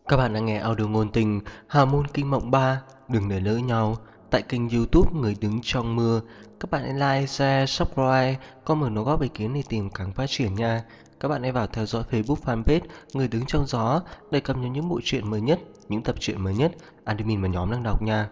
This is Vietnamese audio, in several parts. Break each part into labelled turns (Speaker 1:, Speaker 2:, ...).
Speaker 1: Các bạn đang nghe audio ngôn tình Hà môn kinh mộng 3. Đừng để lỡ nhau tại kênh YouTube Người đứng trong mưa. Các bạn hãy like, share, subscribe, comment đóng góp ý kiến để tìm càng phát triển nha. Các bạn hãy vào theo dõi Facebook fanpage Người đứng trong gió để cập nhật những bộ truyện mới nhất, những tập truyện mới nhất admin và nhóm đang đọc nha.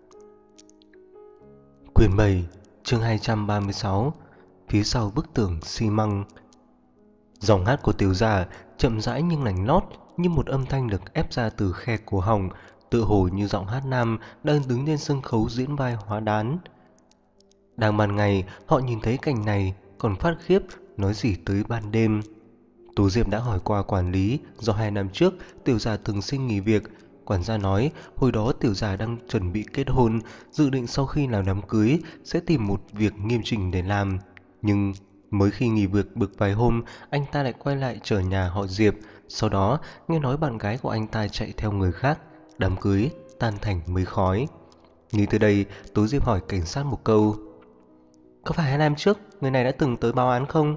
Speaker 1: Quyển 7, chương 236. Phía sau bức tường xi măng. Giọng hát của Tiểu Giả chậm rãi nhưng lành lót, như một âm thanh được ép ra từ khe cổ họng, tựa hồ như giọng hát nam đang đứng trên sân khấu diễn vai hóa đán. Đang ban ngày, họ nhìn thấy cảnh này còn phát khiếp, nói gì tới ban đêm. Tú Diệp đã hỏi qua quản lý, do 2 năm trước Tiểu Giả từng xin nghỉ việc. Quản gia nói hồi đó Tiểu Giả đang chuẩn bị kết hôn, dự định sau khi làm đám cưới sẽ tìm một việc nghiêm chỉnh để làm. Nhưng mới khi nghỉ việc được vài hôm, anh ta lại quay lại trở nhà họ Diệp. Sau đó nghe nói bạn gái của anh ta chạy theo người khác, đám cưới tan thành mây khói. Nghĩ tới đây, Tú Diệp hỏi cảnh sát một câu: có phải 2 năm trước người này đã từng tới báo án không?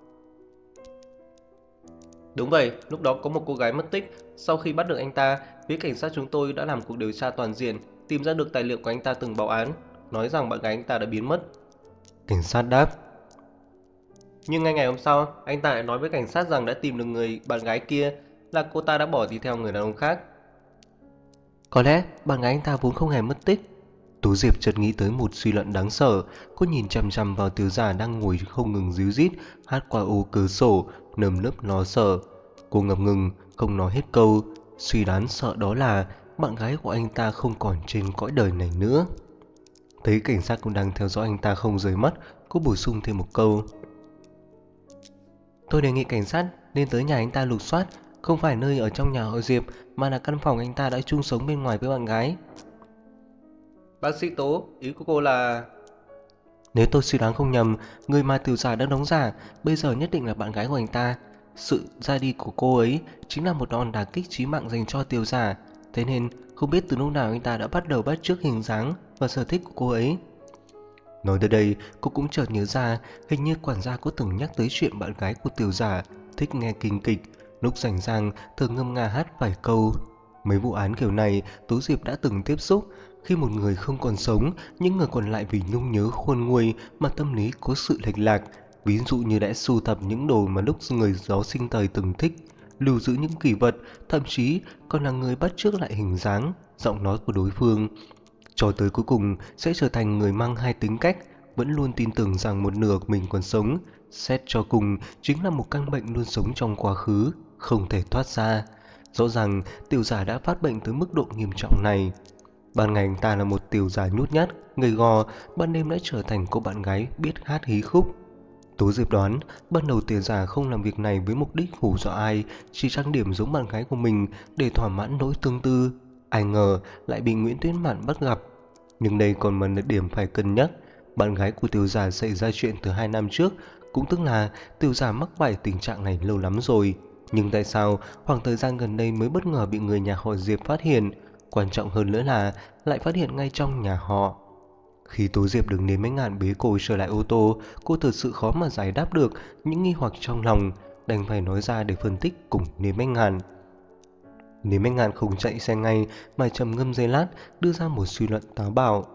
Speaker 1: Đúng vậy, lúc đó có một cô gái mất tích. Sau khi bắt được anh ta, phía cảnh sát chúng tôi đã làm cuộc điều tra toàn diện, tìm ra được tài liệu của anh ta từng báo án, nói rằng bạn gái anh ta đã biến mất. Cảnh sát đáp. Nhưng ngay ngày hôm sau, anh ta lại nói với cảnh sát rằng đã tìm được người bạn gái kia, là cô ta đã bỏ đi theo người đàn ông khác. Có lẽ bạn gái anh ta vốn không hề mất tích. Tú Diệp chợt nghĩ tới một suy luận đáng sợ. Cô nhìn chằm chằm vào Tiểu Giả đang ngồi không ngừng ríu rít hát qua ô cửa sổ, nơm nớp lo sợ. Cô ngập ngừng không nói hết câu, suy đoán sợ đó là bạn gái của anh ta không còn trên cõi đời này nữa. Thấy cảnh sát cũng đang theo dõi anh ta không rời mắt, cô bổ sung thêm một câu: tôi đề nghị cảnh sát nên tới nhà anh ta lục soát, không phải nơi ở trong nhà họ Diệp mà là căn phòng anh ta đã chung sống bên ngoài với bạn gái. Bác sĩ Tố, ý của cô là... Nếu tôi suy đoán không nhầm, người mà Tiểu Giả đang đóng giả bây giờ nhất định là bạn gái của anh ta. Sự ra đi của cô ấy chính là một đòn đả kích chí mạng dành cho Tiểu Giả. Thế nên không biết từ lúc nào anh ta đã bắt đầu bắt chước hình dáng và sở thích của cô ấy. Nói tới đây, cô cũng chợt nhớ ra hình như quản gia có từng nhắc tới chuyện bạn gái của Tiểu Giả thích nghe kinh kịch, lúc rảnh rang thường ngâm nga hát vài câu. Mấy vụ án kiểu này Tú Diệp đã từng tiếp xúc. Khi một người không còn sống, những người còn lại vì nhung nhớ khôn nguôi mà tâm lý có sự lệch lạc. Ví dụ như đã sưu tập những đồ mà lúc người đó sinh thời từng thích, lưu giữ những kỷ vật, thậm chí còn là người bắt chước lại hình dáng, giọng nói của đối phương. Cho tới cuối cùng sẽ trở thành người mang hai tính cách, vẫn luôn tin tưởng rằng một nửa của mình còn sống. Xét cho cùng chính là một căn bệnh luôn sống trong quá khứ, không thể thoát ra. Rõ ràng Tiểu Giả đã phát bệnh tới mức độ nghiêm trọng này. Ban ngày anh ta là một Tiểu Giả nhút nhát, gầy gò, ban đêm đã trở thành cô bạn gái biết hát hí khúc. Tố Diệp đoán ban đầu Tiểu Giả không làm việc này với mục đích hù dọa ai, chỉ trang điểm giống bạn gái của mình để thỏa mãn nỗi tương tư. Ai ngờ lại bị Nguyễn Tuyết Mạn bắt gặp. Nhưng đây còn một điểm phải cân nhắc. Bạn gái của Tiểu Giả xảy ra chuyện từ 2 năm trước, cũng tức là Tiểu Giả mắc phải tình trạng này lâu lắm rồi. Nhưng tại sao khoảng thời gian gần đây mới bất ngờ bị người nhà họ Diệp phát hiện? Quan trọng hơn nữa là lại phát hiện ngay trong nhà họ. Khi Tố Diệp đứng đến mấy ngàn bế cô trở lại ô tô, cô thật sự khó mà giải đáp được những nghi hoặc trong lòng, đành phải nói ra để phân tích cùng Nếm Bách Ngàn. Nếm Bách Ngàn không chạy xe ngay mà trầm ngâm giây lát, đưa ra một suy luận táo bạo.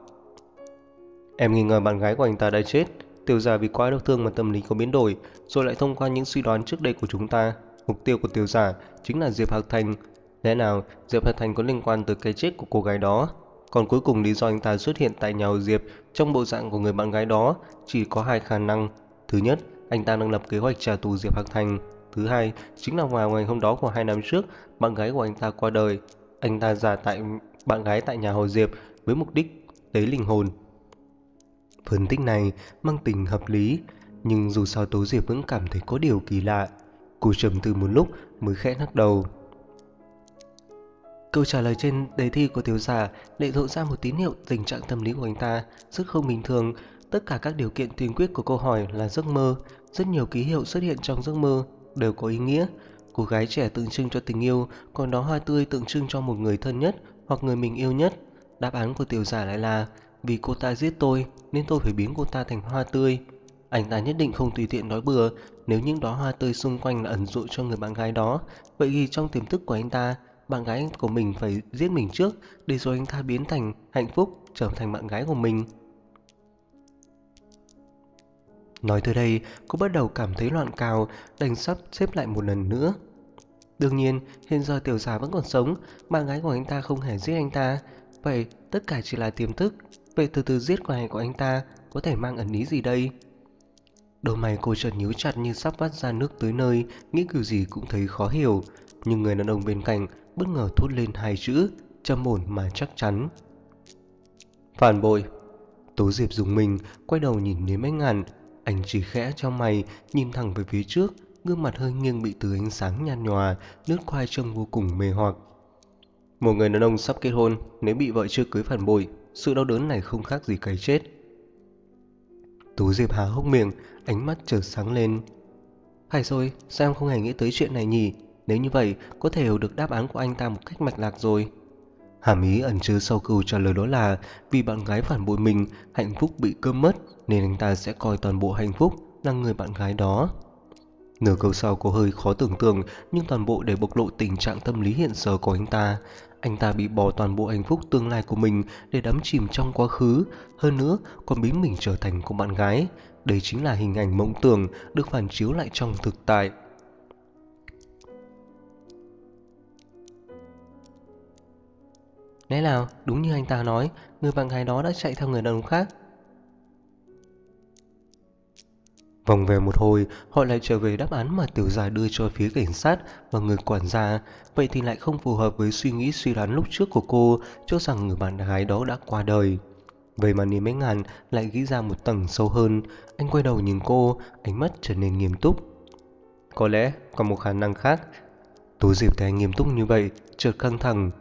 Speaker 1: Em nghi ngờ bạn gái của anh ta đã chết. Tiểu Giả vì quá đau thương mà tâm lý có biến đổi, rồi lại thông qua những suy đoán trước đây của chúng ta, mục tiêu của Tiểu Giả chính là Diệp Hạc Thành. Lẽ nào Diệp Hạc Thành có liên quan tới cái chết của cô gái đó? Còn cuối cùng lý do anh ta xuất hiện tại nhà họ Diệp trong bộ dạng của người bạn gái đó chỉ có hai khả năng. Thứ nhất, anh ta đang lập kế hoạch trả thù Diệp Hạc Thành. Thứ hai, chính là vào ngày hôm đó của 2 năm trước, bạn gái của anh ta qua đời. Anh ta giả tại bạn gái tại nhà họ Diệp với mục đích lấy linh hồn. Phân tích này mang tính hợp lý, nhưng dù sao Tố Diệp vẫn cảm thấy có điều kỳ lạ. Cô trầm tư một lúc mới khẽ lắc đầu. Câu trả lời trên đề thi của Tiểu Giả để lộ ra một tín hiệu tình trạng tâm lý của anh ta rất không bình thường. Tất cả các điều kiện tiên quyết của câu hỏi là giấc mơ. Rất nhiều ký hiệu xuất hiện trong giấc mơ đều có ý nghĩa. Cô gái trẻ tượng trưng cho tình yêu, còn đó hoa tươi tượng trưng cho một người thân nhất hoặc người mình yêu nhất. Đáp án của Tiểu Giả lại là vì cô ta giết tôi nên tôi phải biến cô ta thành hoa tươi. Anh ta nhất định không tùy tiện nói bừa. Nếu những đóa hoa tươi xung quanh là ẩn dụ cho người bạn gái đó, vậy thì trong tiềm thức của anh ta bạn gái của mình phải giết mình trước, để rồi anh ta biến thành hạnh phúc, trở thành bạn gái của mình. Nói tới đây, cô bắt đầu cảm thấy loạn cào, đành sắp xếp lại một lần nữa. Đương nhiên, hiện giờ tiểu giả vẫn còn sống, bạn gái của anh ta không hề giết anh ta. Vậy tất cả chỉ là tiềm thức. Vậy từ từ giết của anh ta có thể mang ẩn ý gì đây? Đôi mày cô chợt nhíu chặt như sắp vắt ra nước tới nơi, nghĩ kiểu gì cũng thấy khó hiểu. Nhưng người đàn ông bên cạnh bất ngờ thốt lên hai chữ, trầm ổn mà chắc chắn. Phản bội. Tố Diệp dùng mình, quay đầu nhìn đến Mấy Ngàn. Anh chỉ khẽ trong mày, nhìn thẳng về phía trước, gương mặt hơi nghiêng bị từ ánh sáng nhạt nhòa lướt qua trông vô cùng mê hoặc. Một người đàn ông sắp kết hôn, nếu bị vợ chưa cưới phản bội, sự đau đớn này không khác gì cái chết. Tú Diệp há hốc miệng, ánh mắt chợt sáng lên. Phải rồi, sao em không hề nghĩ tới chuyện này nhỉ? Nếu như vậy, có thể hiểu được đáp án của anh ta một cách mạch lạc rồi. Hàm ý ẩn chứa sau câu trả lời đó là vì bạn gái phản bội mình, hạnh phúc bị cướp mất, nên anh ta sẽ coi toàn bộ hạnh phúc là người bạn gái đó. Nửa câu sau có hơi khó tưởng tượng, nhưng toàn bộ để bộc lộ tình trạng tâm lý hiện giờ của anh ta. Anh ta bị bỏ toàn bộ hạnh phúc tương lai của mình để đắm chìm trong quá khứ, hơn nữa còn biến mình trở thành cô bạn gái. Đây chính là hình ảnh mộng tưởng được phản chiếu lại trong thực tại. Lẽ nào đúng như anh ta nói, người bạn gái đó đã chạy theo người đàn ông khác? Vòng về một hồi, họ lại trở về đáp án mà tiểu gia đưa cho phía cảnh sát và người quản gia. Vậy thì lại không phù hợp với suy nghĩ suy đoán lúc trước của cô, cho rằng người bạn gái đó đã qua đời. Vậy mà Niêm Mấy Ngàn lại nghĩ ra một tầng sâu hơn. Anh quay đầu nhìn cô, ánh mắt trở nên nghiêm túc. Có lẽ còn một khả năng khác. Tố Diệp thấy anh nghiêm túc như vậy, chợt căng thẳng.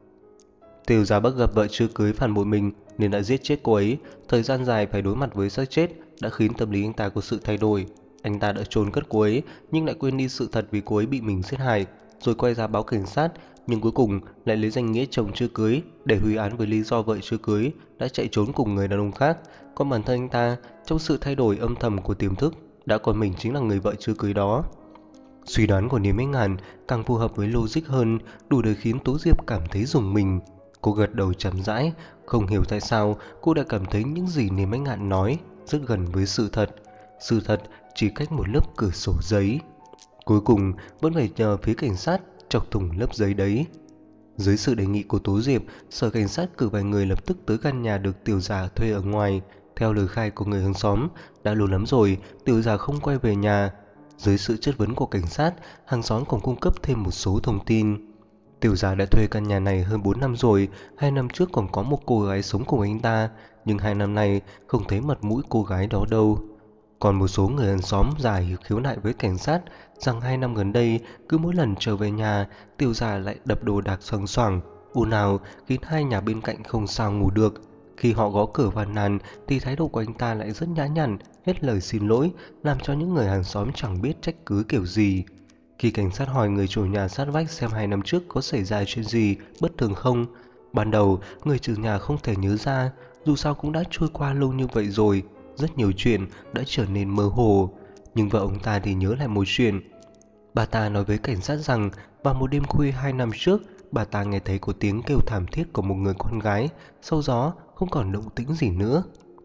Speaker 1: Tiểu gia bất gặp vợ chưa cưới phản bội mình nên đã giết chết cô ấy. Thời gian dài phải đối mặt với xác chết đã khiến tâm lý anh ta có sự thay đổi. Anh ta đã chôn cất cô ấy nhưng lại quên đi sự thật vì cô ấy bị mình giết hại, rồi quay ra báo cảnh sát, nhưng cuối cùng lại lấy danh nghĩa chồng chưa cưới để hủy án với lý do vợ chưa cưới đã chạy trốn cùng người đàn ông khác. Còn bản thân anh ta, trong sự thay đổi âm thầm của tiềm thức, đã coi mình chính là người vợ chưa cưới đó. Suy đoán của Niêm Mấy Ngàn càng phù hợp với logic hơn, đủ để khiến Tố Diệp cảm thấy rùng mình. Cô gật đầu chậm rãi, không hiểu tại sao cô đã cảm thấy những gì Niêm Mấy Ngạn nói rất gần với sự thật. Sự thật chỉ cách một lớp cửa sổ giấy. Cuối cùng vẫn phải nhờ phía cảnh sát chọc thủng lớp giấy đấy. Dưới sự đề nghị của Tố Diệp, sở cảnh sát cử vài người lập tức tới căn nhà được tiểu giả thuê ở ngoài. Theo lời khai của người hàng xóm, đã lâu lắm rồi tiểu giả không quay về nhà. Dưới sự chất vấn của cảnh sát, hàng xóm còn cung cấp thêm một số thông tin. Tiểu giả đã thuê căn nhà này hơn 4 năm rồi, 2 năm trước còn có một cô gái sống cùng anh ta, nhưng 2 năm nay không thấy mặt mũi cô gái đó đâu. Còn một số người hàng xóm giải khiếu nại với cảnh sát rằng 2 năm gần đây, cứ mỗi lần trở về nhà, tiểu giả lại đập đồ đạc xoằng xoảng, ồn ào khiến hai nhà bên cạnh không sao ngủ được. Khi họ gõ cửa phàn nàn thì thái độ của anh ta lại rất nhã nhặn, hết lời xin lỗi, làm cho những người hàng xóm chẳng biết trách cứ kiểu gì. Khi cảnh sát hỏi người chủ nhà sát vách xem 2 năm trước có xảy ra chuyện gì bất thường không, ban đầu người chủ nhà không thể nhớ ra, dù sao cũng đã trôi qua lâu như vậy rồi, rất nhiều chuyện đã trở nên mơ hồ. Nhưng vợ ông ta thì nhớ lại một chuyện. Bà ta nói với cảnh sát rằng vào một đêm khuya 2 năm trước, bà ta nghe thấy có tiếng kêu thảm thiết của một người con gái, sau đó không còn động tĩnh gì nữa.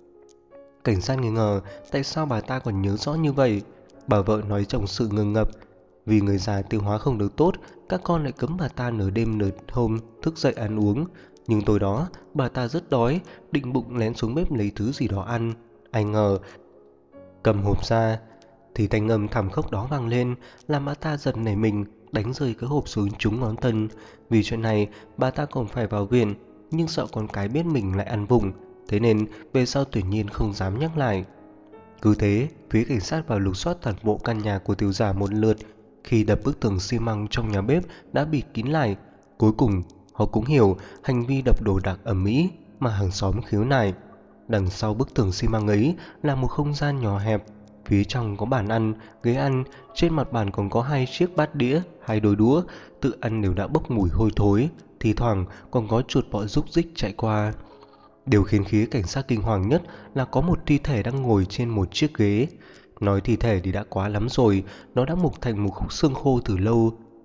Speaker 1: Cảnh sát nghi ngờ tại sao bà ta còn nhớ rõ như vậy. Bà vợ nói trong sự ngờ ngập. Vì người già tiêu hóa không được tốt, các con lại cấm bà ta nửa đêm nửa hôm thức dậy ăn uống. Nhưng tối đó, bà ta rất đói, định bụng lén xuống bếp lấy thứ gì đó ăn. Ai ngờ, cầm hộp ra, thì thanh âm thảm khốc đó vang lên, làm bà ta giật nảy mình, đánh rơi cái hộp xuống trúng ngón chân. Vì chuyện này, bà ta còn phải vào viện, nhưng sợ con cái biết mình lại ăn vụng, thế nên về sau tuyển nhiên không dám nhắc lại. Cứ thế, phía cảnh sát vào lục soát toàn bộ căn nhà của tiểu giả một lượt. Khi đập bức tường xi măng trong nhà bếp đã bịt kín lại, cuối cùng họ cũng hiểu hành vi đập đồ đạc ầm ĩ mà hàng xóm khiếu nại. Đằng sau bức tường xi măng ấy là một không gian nhỏ hẹp. Phía trong có bàn ăn, ghế ăn, trên mặt bàn còn có 2 chiếc bát đĩa, 2 đôi đũa, tự ăn đều đã bốc mùi hôi thối, thì thoảng còn có chuột bọ rúc rích chạy qua. Điều khiến phía cảnh sát kinh hoàng nhất là có một thi thể đang ngồi trên một chiếc ghế. Nói thi thể thì đã quá lắm rồi, nó đã mục thành một khúc xương khô từ lâu.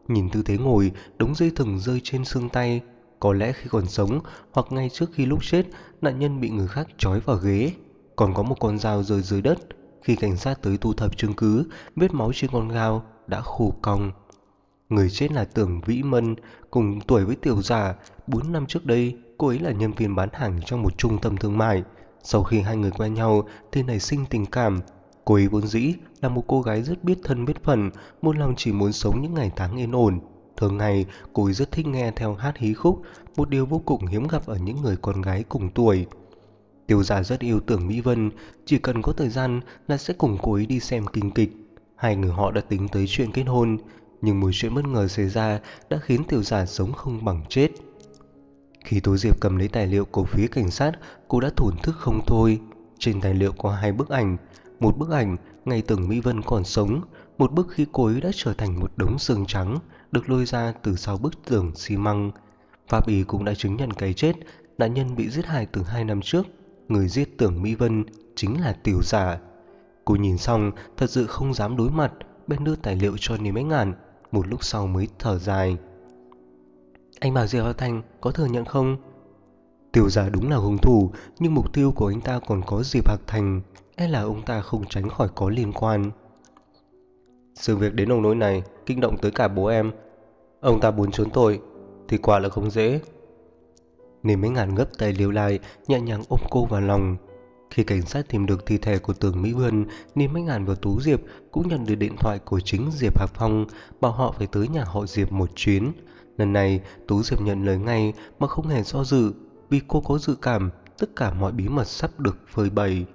Speaker 1: Nhìn tư thế ngồi, đống dây thừng rơi trên xương tay. Có lẽ khi còn sống hoặc ngay trước khi lúc chết, nạn nhân bị người khác trói vào ghế. Còn có một con dao rơi dưới đất. Khi cảnh sát tới thu thập chứng cứ, vết máu trên con dao đã khô cong. Người chết là Tưởng Vĩ Mân, cùng tuổi với Tiểu Giả. 4 năm trước đây, cô ấy là nhân viên bán hàng trong một trung tâm thương mại. Sau khi hai người quen nhau thì nảy sinh tình cảm. Cô ấy vốn dĩ là một cô gái rất biết thân biết phận, một lòng chỉ muốn sống những ngày tháng yên ổn. Thường ngày, cô ấy rất thích nghe theo hát hí khúc, một điều vô cùng hiếm gặp ở những người con gái cùng tuổi. Tiểu Giả rất yêu Tưởng Mỹ Vân, chỉ cần có thời gian là sẽ cùng cô ấy đi xem kinh kịch. Hai người họ đã tính tới chuyện kết hôn, nhưng một chuyện bất ngờ xảy ra đã khiến Tiểu Giả sống không bằng chết. Khi Tố Diệp cầm lấy tài liệu của phía cảnh sát, cô đã thổn thức không thôi. Trên tài liệu có hai bức ảnh, một bức ảnh ngày Tưởng Mỹ Vân còn sống, một bức khi cô ấy đã trở thành một đống xương trắng, được lôi ra từ sau bức tường xi măng. Pháp y cũng đã chứng nhận cái chết, nạn nhân bị giết hại từ 2 năm trước. Người giết Tưởng Mỹ Vân chính là Tiểu Giả. Cô nhìn xong, thật sự không dám đối mặt, bèn đưa tài liệu cho Niêm Ánh Ngàn, một lúc sau mới thở dài. Anh bảo Diệp Hạo Thành có thừa nhận không? Tiểu Giả đúng là hung thủ, nhưng mục tiêu của anh ta còn có Diệp Hạo Thành, e là ông ta không tránh khỏi có liên quan. Sự việc đến nông nỗi này kinh động tới cả bố em. Ông ta muốn trốn tội thì quả là không dễ. Niêm Ánh Ngàn gấp tài liệu lại, nhẹ nhàng ôm cô vào lòng. Khi cảnh sát tìm được thi thể của Tưởng Mỹ Vân, Niêm Ánh Ngàn và Tú Diệp cũng nhận được điện thoại của chính Diệp Hạc Phong, bảo họ phải tới nhà họ Diệp một chuyến. Lần này, Tú Diệp nhận lời ngay mà không hề do dự, vì cô có dự cảm tất cả mọi bí mật sắp được phơi bày.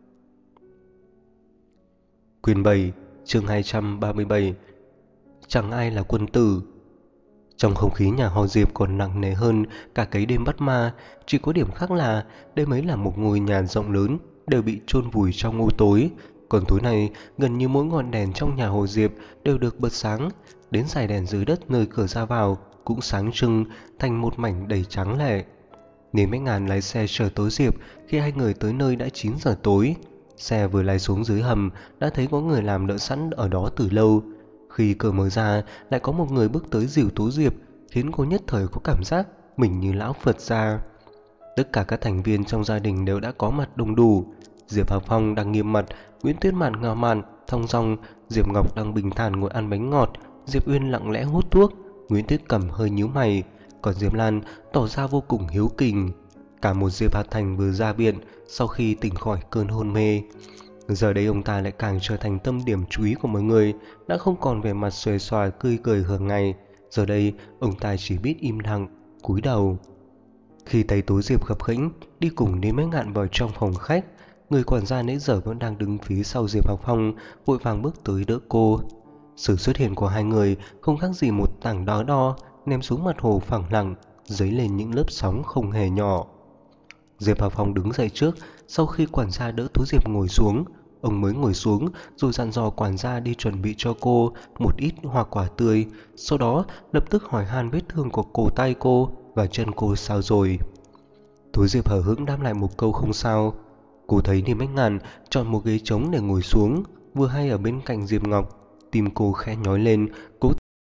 Speaker 1: Quyền 7, chương 237. Chẳng ai là quân tử. Trong không khí nhà họ Diệp còn nặng nề hơn cả cái đêm bắt ma, chỉ có điểm khác là đây mới là một ngôi nhà rộng lớn, đều bị chôn vùi trong u tối. Còn tối nay, gần như mỗi ngọn đèn trong nhà họ Diệp đều được bật sáng, đến dải đèn dưới đất nơi cửa ra vào cũng sáng trưng thành một mảnh đầy trắng lệ. Niêm Ánh Ngàn lái xe chở Tố Diệp, khi hai người tới nơi đã 9 giờ tối. Xe vừa lái xuống dưới hầm đã thấy có người làm đợi sẵn ở đó từ lâu. Khi cửa mở ra, lại có một người bước tới dìu Tố Diệp, khiến cô nhất thời có cảm giác mình như lão Phật gia. Tất cả các thành viên trong gia đình đều đã có mặt đông đủ. Diệp Hạc Phong đang nghiêm mặt, Nguyễn Tuyết Mạn ngạo mạn thong dong, Diệp Ngọc đang bình thản ngồi ăn bánh ngọt, Diệp Uyên lặng lẽ hút thuốc, Nguyễn Tuyết Cẩm hơi nhíu mày, còn Diệp Lan tỏ ra vô cùng hiếu kỳ. Cả một Diệp Hạc Thành vừa ra viện sau khi tỉnh khỏi cơn hôn mê. Giờ đây ông ta lại càng trở thành tâm điểm chú ý của mọi người, đã không còn vẻ mặt xuề xòa tươi cười thường ngày. Giờ đây ông ta chỉ biết im lặng, cúi đầu. Khi thấy Tố Diệp khập khiễng đi cùng Niêm Ánh Ngạn vào trong phòng khách, người quản gia nãy giờ vẫn đang đứng phía sau Diệp Hạc Phong vội vàng bước tới đỡ cô. Sự xuất hiện của hai người không khác gì một tảng đá đo ném xuống mặt hồ phẳng lặng, dấy lên những lớp sóng không hề nhỏ. Diệp Hạc Phong đứng dậy trước, sau khi quản gia đỡ Tố Diệp ngồi xuống, ông mới ngồi xuống rồi dặn dò quản gia đi chuẩn bị cho cô một ít hoa quả tươi, sau đó lập tức hỏi han vết thương của cổ tay cô và chân cô sao rồi. Tố Diệp hờ hững đáp lại một câu không sao. Cô thấy Niêm Ánh Ngàn chọn một ghế trống để ngồi xuống, vừa hay ở bên cạnh Diệp Ngọc, tim cô khẽ nhói lên, cố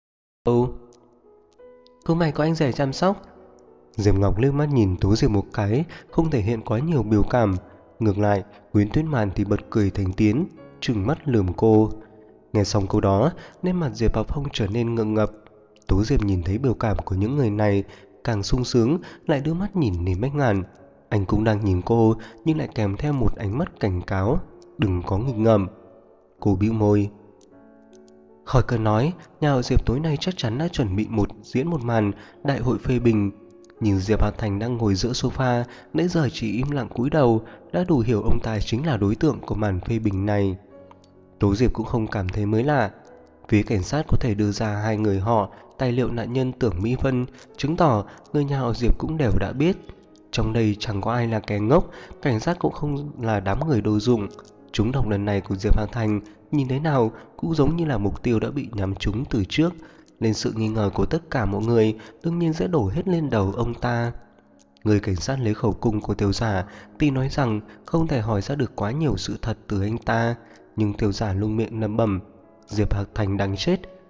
Speaker 1: cô mày có anh rể chăm sóc. Diệp Ngọc liếc mắt nhìn Tố Diệp một cái, không thể hiện quá nhiều biểu cảm. Ngược lại, Nguyễn Tuyết Mạn thì bật cười thành tiếng, trừng mắt lườm cô. Nghe xong câu đó, nét mặt Diệp Hạc Phong trở nên ngượng ngập. Tố Diệp nhìn thấy biểu cảm của những người này, càng sung sướng, lại đưa mắt nhìn Niêm Ánh Ngàn. Anh cũng đang nhìn cô, nhưng lại kèm theo một ánh mắt cảnh cáo, đừng có nghịch ngợm. Cô bĩu môi. Khỏi cần nói, nhà họ Diệp tối nay chắc chắn đã chuẩn bị diễn một màn đại hội phê bình. Nhìn Diệp Hạc Thành đang ngồi giữa sofa, nãy giờ chỉ im lặng cúi đầu, đã đủ hiểu ông ta chính là đối tượng của màn phê bình này. Tố Diệp cũng không cảm thấy mới lạ. Phía cảnh sát có thể đưa ra hai người họ tài liệu nạn nhân Tưởng Mỹ Vân, chứng tỏ người nhà họ Diệp cũng đều đã biết. Trong đây chẳng có ai là kẻ ngốc, cảnh sát cũng không là đám người đồ dụng. Trúng độc lần này của Diệp Hạc Thành nhìn thế nào cũng giống như là mục tiêu đã bị nhắm trúng từ trước, nên sự nghi ngờ của tất cả mọi người đương nhiên sẽ đổ hết lên đầu ông ta. Người cảnh sát lấy khẩu cung của Tiểu Giả, tuy nói rằng không thể hỏi ra được quá nhiều sự thật từ anh ta, nhưng Tiểu Giả luôn miệng lẩm bẩm, Diệp Hạc Thành đáng chết,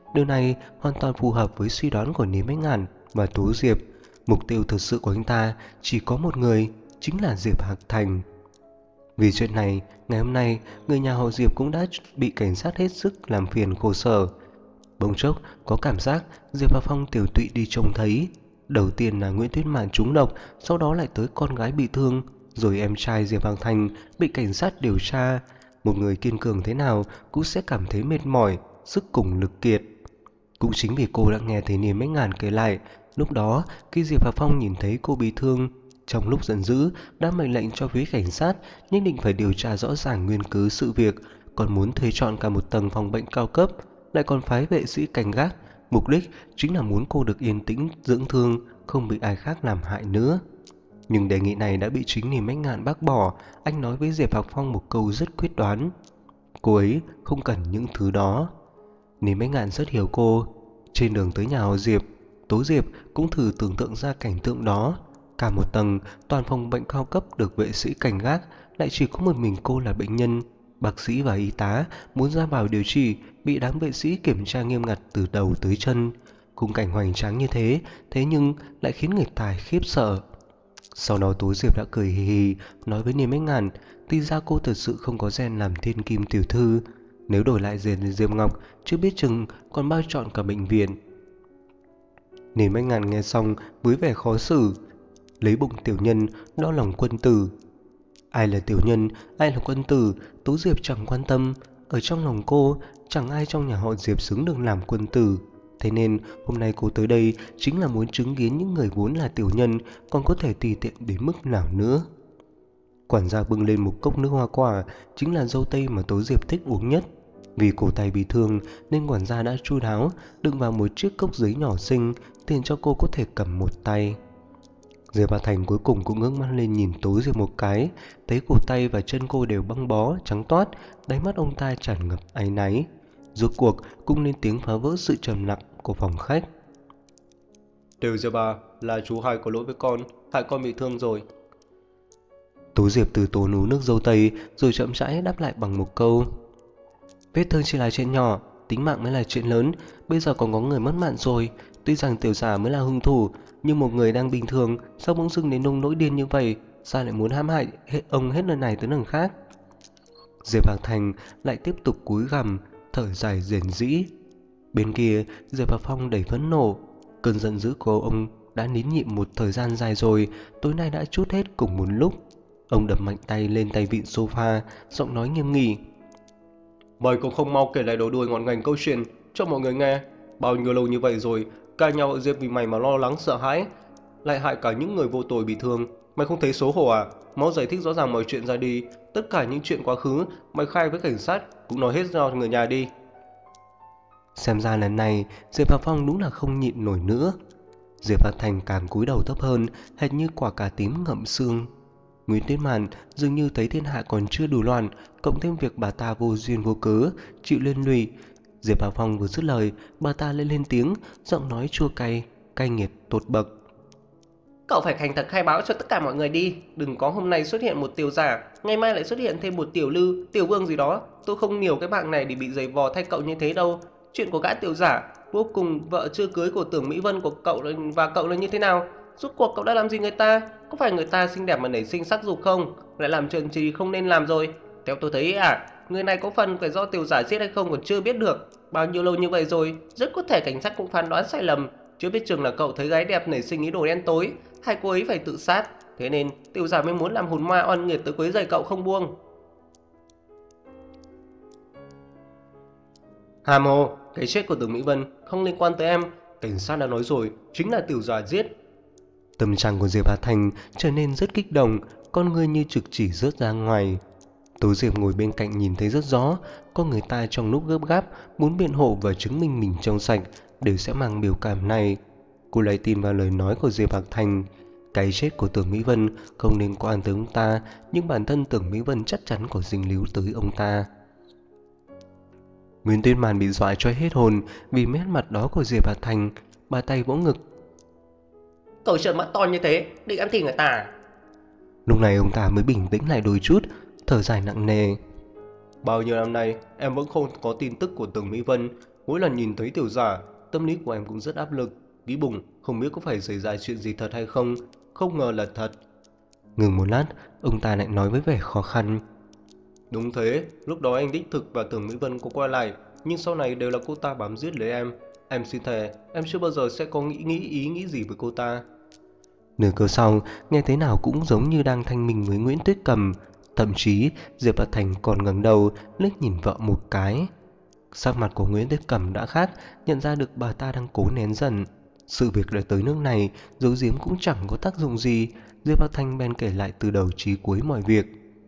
Speaker 1: Điều này hoàn toàn phù hợp với suy đoán của Lý Bách Ngạn và Tố Diệp. Mục tiêu thực sự của anh ta chỉ có một người, chính là Diệp Hạc Thành. Vì chuyện này, ngày hôm nay, người nhà họ Diệp cũng đã bị cảnh sát hết sức làm phiền khổ sở. Bỗng chốc, có cảm giác Diệp và Phong tiểu tụy đi trông thấy. Đầu tiên là Nguyễn Tuyết Mạn trúng độc, sau đó lại tới con gái bị thương, rồi em trai Diệp Hạc Thành bị cảnh sát điều tra. Một người kiên cường thế nào cũng sẽ cảm thấy mệt mỏi, sức cùng lực kiệt. Cũng chính vì cô đã nghe thấy Niềm Bách Ngạn kể lại, lúc đó khi Diệp và Phong nhìn thấy cô bị thương, trong lúc giận dữ đã mệnh lệnh cho phía cảnh sát nhất định phải điều tra rõ ràng nguyên cớ sự việc, còn muốn thuê chọn cả một tầng phòng bệnh cao cấp, lại còn phái vệ sĩ canh gác, mục đích chính là muốn cô được yên tĩnh dưỡng thương, không bị ai khác làm hại nữa. Nhưng đề nghị này đã bị chính Niềm Bách Ngạn bác bỏ. Anh nói với Diệp Hạc Phong một câu rất quyết đoán: cô ấy không cần những thứ đó. Niềm Bách Ngạn rất hiểu cô. Trên đường tới nhà họ Diệp, Tố Diệp cũng thử tưởng tượng ra cảnh tượng đó. Cả một tầng, toàn phòng bệnh cao cấp được vệ sĩ cảnh gác, lại chỉ có một mình cô là bệnh nhân. Bác sĩ và y tá muốn ra vào điều trị bị đám vệ sĩ kiểm tra nghiêm ngặt từ đầu tới chân. Khung cảnh hoành tráng như thế, thế nhưng lại khiến người ta khiếp sợ. Sau đó Tố Diệp đã cười hì hì nói với Niềm Bách Ngạn, tuy ra cô thật sự không có gen làm thiên kim tiểu thư, nếu đổi lại Diệp Ngọc chưa biết chừng còn bao trọn cả bệnh viện. Niềm Bách Ngạn nghe xong với vẻ khó xử, lấy bụng tiểu nhân đo lòng quân tử. Ai là tiểu nhân, ai là quân tử, Tố Diệp chẳng quan tâm. Ở trong lòng cô, chẳng ai trong nhà họ Diệp xứng được làm quân tử. Thế nên hôm nay cô tới đây chính là muốn chứng kiến những người vốn là tiểu nhân còn có thể tùy tiện đến mức nào nữa. Quản gia bưng lên một cốc nước hoa quả, chính là dâu tây mà Tố Diệp thích uống nhất. Vì cổ tay bị thương nên quản gia đã chu đáo đựng vào một chiếc cốc giấy nhỏ xinh, tiền cho cô có thể cầm một tay. Diệp Hà Thành cuối cùng cũng ngước mắt lên nhìn Tố Diệp một cái, thấy cổ tay và chân cô đều băng bó trắng toát, đáy mắt ông ta tràn ngập áy náy. Rốt cuộc cũng lên tiếng phá vỡ sự trầm lặng của phòng khách. Tiểu Diệp à, là chú hai có lỗi với con, hại con bị thương rồi. Tố Diệp từ tốn uống nước dâu tây rồi chậm rãi đáp lại bằng một câu: vết thương chỉ là chuyện nhỏ, tính mạng mới là chuyện lớn. Bây giờ còn có người mất mạng rồi. Tuy rằng tiểu giả mới là hung thủ, nhưng một người đang bình thường sao bỗng dưng đến nông nỗi điên như vậy? Sao lại muốn hãm hại ông hết lần này tới lần khác? Diệp Hạc Thành lại tiếp tục cúi gằm thở dài rền rĩ. Bên kia Diệp Hạc Phong đầy phẫn nộ. Cơn giận dữ của ông đã nín nhịn một thời gian dài rồi, tối nay đã trút hết cùng một lúc. Ông đập mạnh tay lên tay vịn sofa, giọng nói nghiêm nghị: mày cũng không mau kể lại đầu đuôi ngọn ngành câu chuyện cho mọi người nghe. Bao nhiêu lâu như vậy rồi, cả nhà họ Diệp vì mày mà lo lắng sợ hãi, lại hại cả những người vô tội bị thương. Mày không thấy xấu hổ à? Mau giải thích rõ ràng mọi chuyện ra đi. Tất cả những chuyện quá khứ mày khai với cảnh sát cũng nói hết cho người nhà đi. Xem ra lần này Diệp Hà Phong đúng là không nhịn nổi nữa. Diệp Hà Thành càng cúi đầu thấp hơn, hệt như quả cà tím ngậm xương. Nguyễn Tuyết Mạn dường như thấy thiên hạ còn chưa đủ loạn, cộng thêm việc bà ta vô duyên vô cớ chịu liên lụy. Diệp Hà Phong vừa dứt lời, bà ta lên tiếng, giọng nói chua cay, cay nghiệt tột bậc: cậu phải thành thật khai báo cho tất cả mọi người đi. Đừng có hôm nay xuất hiện một tiểu giả, ngày mai lại xuất hiện thêm một tiểu lư, tiểu vương gì đó. Tôi không nhiều cái mạng này để bị giày vò thay cậu như thế đâu. Chuyện của gã tiểu giả vô cùng vợ chưa cưới của Tưởng Mỹ Vân của cậu và cậu là như thế nào? Rốt cuộc cậu đã làm gì người ta? Có phải người ta xinh đẹp mà nảy sinh sắc dục không? Lại làm chuyện gì không nên làm rồi? Theo tôi thấy người này có phần phải do tiểu giả giết hay không còn chưa biết được. Bao nhiêu lâu như vậy rồi, rất có thể cảnh sát cũng phán đoán sai lầm. Chưa biết chừng là cậu thấy gái đẹp nảy sinh ý đồ đen tối, hay cô ấy phải tự sát. Thế nên tiểu giả mới muốn làm hồn ma oan nghiệt tới quấy rầy cậu không buông. Hàm hồ, cái chết của Tưởng Mỹ Vân không liên quan tới em. Cảnh sát đã nói rồi, chính là tiểu giả giết. Tâm trạng của Diệp Hà Thành trở nên rất kích động, con người như trực chỉ rớt ra ngoài. Tố Diệp ngồi bên cạnh nhìn thấy rất rõ, con người ta trong lúc gấp gáp muốn biện hộ và chứng minh mình trong sạch đều sẽ mang biểu cảm này. Cô lại tin vào lời nói của Diệp Hạc Thành. Cái chết của Tưởng Mỹ Vân không liên quan tới ông ta, nhưng bản thân Tưởng Mỹ Vân chắc chắn có dính líu tới ông ta. Nguyễn Tuyên Màn bị dọa cho hết hồn vì nét mặt đó của Diệp Hạc Thành, bà tay vỗ ngực: cậu trợn mắt to như thế, định ăn thịt người ta à? Lúc này ông ta mới bình tĩnh lại đôi chút, thở dài nặng nề: bao nhiêu năm nay em vẫn không có tin tức của Tưởng Mỹ Vân. Mỗi lần nhìn thấy Tiểu Giả, tâm lý của em cũng rất áp lực, nghĩ bụng không biết có phải xảy ra chuyện gì thật hay không, không ngờ là thật. Ngừng một lát, ông ta lại nói với vẻ khó khăn. Đúng thế, lúc đó anh đích thực và Tưởng Mỹ Vân có quay lại, nhưng sau này đều là cô ta bám giết lấy em. Em xin thề, em chưa bao giờ sẽ có ý nghĩ gì với cô ta. Nửa câu sau, nghe thế nào cũng giống như đang thanh minh với Nguyễn Tuyết Cầm. Thậm chí, Diệp Bạt Thành còn ngẩng đầu, liếc nhìn vợ một cái. Sắc mặt của Nguyễn Tuyết Cầm đã khác, nhận ra được bà ta đang cố nén dần. Sự việc đã tới nước này, giấu giếm cũng chẳng có tác dụng gì. Diệp Bạt Thành bèn kể lại từ đầu chí cuối mọi việc.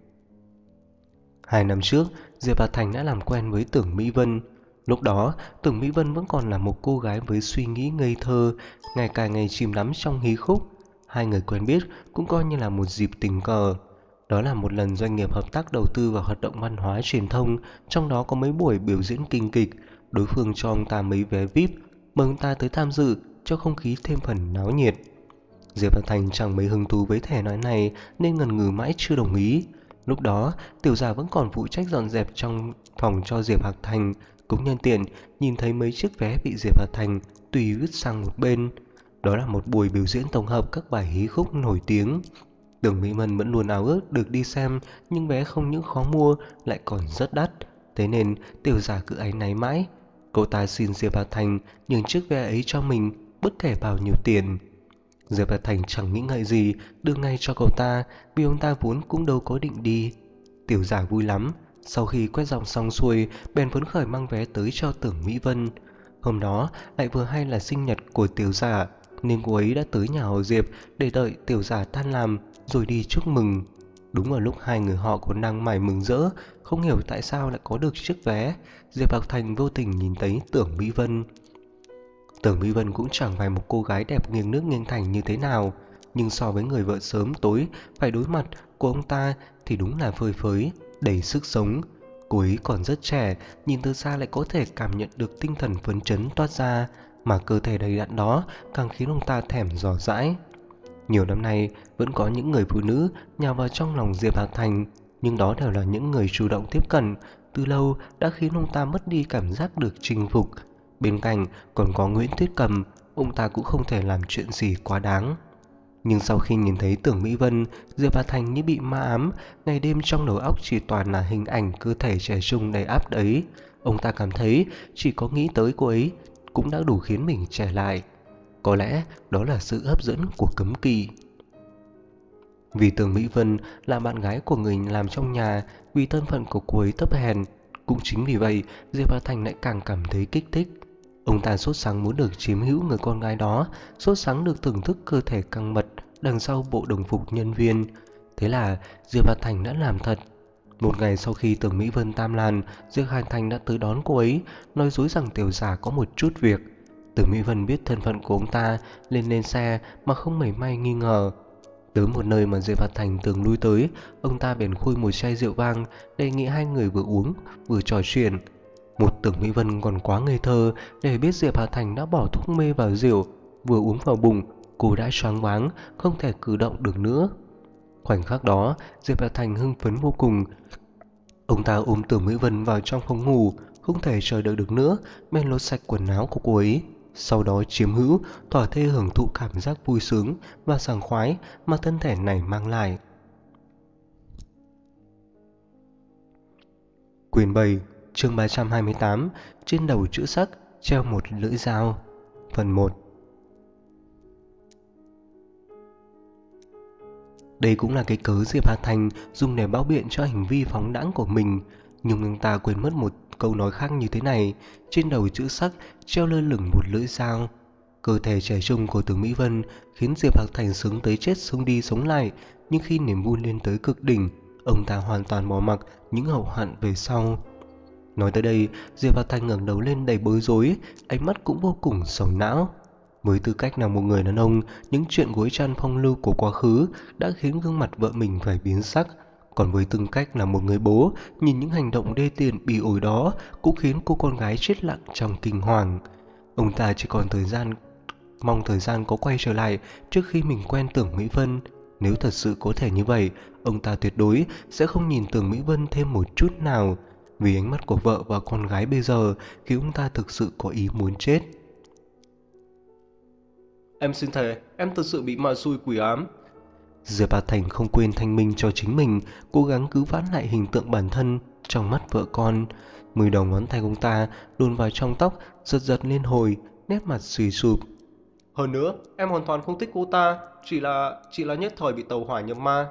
Speaker 1: 2 năm trước, Diệp Bạt Thành đã làm quen với Tưởng Mỹ Vân. Lúc đó, Tưởng Mỹ Vân vẫn còn là một cô gái với suy nghĩ ngây thơ, ngày càng ngày chìm đắm trong hí khúc. Hai người quen biết cũng coi như là một dịp tình cờ. Đó là một lần doanh nghiệp hợp tác đầu tư vào hoạt động văn hóa truyền thông, trong đó có mấy buổi biểu diễn kinh kịch. Đối phương cho ông ta mấy vé VIP, mời ông ta tới tham dự, cho không khí thêm phần náo nhiệt. Diệp Bạt Thành chẳng mấy hứng thú với thẻ nói này nên ngần ngừ mãi chưa đồng ý. Lúc đó, Tiểu Giả vẫn còn phụ trách dọn dẹp trong phòng cho Diệp Hạc Thành, cũng nhân tiện nhìn thấy mấy chiếc vé bị Diệp Hạc Thành tùy vứt sang một bên. Đó là một buổi biểu diễn tổng hợp các bài hí khúc nổi tiếng. Tưởng Mỹ Mân vẫn luôn ao ước được đi xem, nhưng vé không những khó mua lại còn rất đắt. Thế nên Tiểu Giả cứ áy náy mãi. Cậu ta xin Diệp Hạc Thành nhường chiếc vé ấy cho mình, bất kể bao nhiêu tiền. Diệp Bạt Thành chẳng nghĩ ngợi gì, đưa ngay cho cậu ta, vì ông ta vốn cũng đâu có định đi. Tiểu Giả vui lắm, sau khi quét dòng xong xuôi, bèn phấn khởi mang vé tới cho Tưởng Mỹ Vân. Hôm đó lại vừa hay là sinh nhật của Tiểu Giả, nên cô ấy đã tới nhà họ Diệp để đợi Tiểu Giả tan làm rồi đi chúc mừng. Đúng vào lúc hai người họ còn đang mải mừng rỡ, không hiểu tại sao lại có được chiếc vé, Diệp Bạt Thành vô tình nhìn thấy Tưởng Mỹ Vân. Tưởng Mỹ Vân cũng chẳng phải một cô gái đẹp nghiêng nước nghiêng thành như thế nào, nhưng so với người vợ sớm tối phải đối mặt của ông ta thì đúng là phơi phới, đầy sức sống. Cô ấy còn rất trẻ, nhìn từ xa lại có thể cảm nhận được tinh thần phấn chấn toát ra, mà cơ thể đầy đặn đó càng khiến ông ta thèm dò dãi. Nhiều năm nay vẫn có những người phụ nữ nhào vào trong lòng Diệp Hạc Thành, nhưng đó đều là những người chủ động tiếp cận, từ lâu đã khiến ông ta mất đi cảm giác được chinh phục. Bên cạnh còn có Nguyễn Tuyết Cầm, ông ta cũng không thể làm chuyện gì quá đáng. Nhưng sau khi nhìn thấy Tưởng Mỹ Vân, Diệp Hà Thành như bị ma ám, ngày đêm trong đầu óc chỉ toàn là hình ảnh cơ thể trẻ trung đầy áp đấy. Ông ta cảm thấy chỉ có nghĩ tới cô ấy cũng đã đủ khiến mình trẻ lại. Có lẽ đó là sự hấp dẫn của cấm kỵ. Vì Tưởng Mỹ Vân là bạn gái của người làm trong nhà, vì thân phận của cô ấy thấp hèn, cũng chính vì vậy Diệp Hà Thành lại càng cảm thấy kích thích. Ông ta sốt sắng muốn được chiếm hữu người con gái đó, sốt sắng được thưởng thức cơ thể căng mật đằng sau bộ đồng phục nhân viên. Thế là Diệp Hà Thành đã làm thật. Một ngày sau khi Tưởng Mỹ Vân tam làn, Diệp Hà Thành đã tới đón cô ấy, nói dối rằng Tiểu Giả có một chút việc. Tưởng Mỹ Vân biết thân phận của ông ta, lên xe mà không mảy may nghi ngờ. Tới một nơi mà Diệp Hà Thành thường lui tới, ông ta bèn khui một chai rượu vang, đề nghị hai người vừa uống vừa trò chuyện. Một Tưởng Mỹ Vân còn quá ngây thơ để biết Diệp Hà Thành đã bỏ thuốc mê vào rượu, vừa uống vào bụng, cô đã choáng váng, không thể cử động được nữa. Khoảnh khắc đó, Diệp Hà Thành hưng phấn vô cùng. Ông ta ôm Tưởng Mỹ Vân vào trong phòng ngủ, không thể chờ đợi được nữa, bèn lột sạch quần áo của cô ấy. Sau đó chiếm hữu, thỏa thê hưởng thụ cảm giác vui sướng và sảng khoái mà thân thể này mang lại. Quyển 7, chương 328, trên đầu chữ sắc treo một lưỡi dao. Phần 1. Đây cũng là cái cớ Diệp Hà Thành dùng để bao biện cho hành vi phóng đãng của mình, nhưng anh ta quên mất một câu nói khác như thế này: trên đầu chữ sắc treo lơ lửng một lưỡi dao. Cơ thể trẻ trung của Tưởng Mỹ Vân khiến Diệp Hạc Thành sướng tới chết sống đi sống lại, nhưng khi niềm vui lên tới cực đỉnh, ông ta hoàn toàn bỏ mặc những hậu hoạn về sau. Nói tới đây, Diệp Hạc Thành ngẩng đầu lên đầy bối rối, ánh mắt cũng vô cùng sầu não. Với tư cách là một người đàn ông, những chuyện gối chăn phong lưu của quá khứ đã khiến gương mặt vợ mình phải biến sắc. Còn với tư cách là một người bố, nhìn những hành động đê tiện bỉ ổi đó cũng khiến cô con gái chết lặng trong kinh hoàng. Ông ta chỉ còn mong thời gian có quay trở lại trước khi mình quen Tưởng Mỹ Vân. Nếu thật sự có thể như vậy, ông ta tuyệt đối sẽ không nhìn Tưởng Mỹ Vân thêm một chút nào. vì ánh mắt của vợ và con gái bây giờ khiến ông ta thực sự có ý muốn chết. Em xin thề, em thực sự bị ma xui quỷ ám. Diệp Hà Thành không quên thanh minh cho chính mình, cố gắng cứu vãn lại hình tượng bản thân trong mắt vợ con. 10 đầu ngón tay ông ta luồn vào trong tóc, giật giật liên hồi, nét mặt suy sụp. Hơn nữa, em hoàn toàn không thích cô ta, chỉ là nhất thời bị tàu hỏa nhập ma.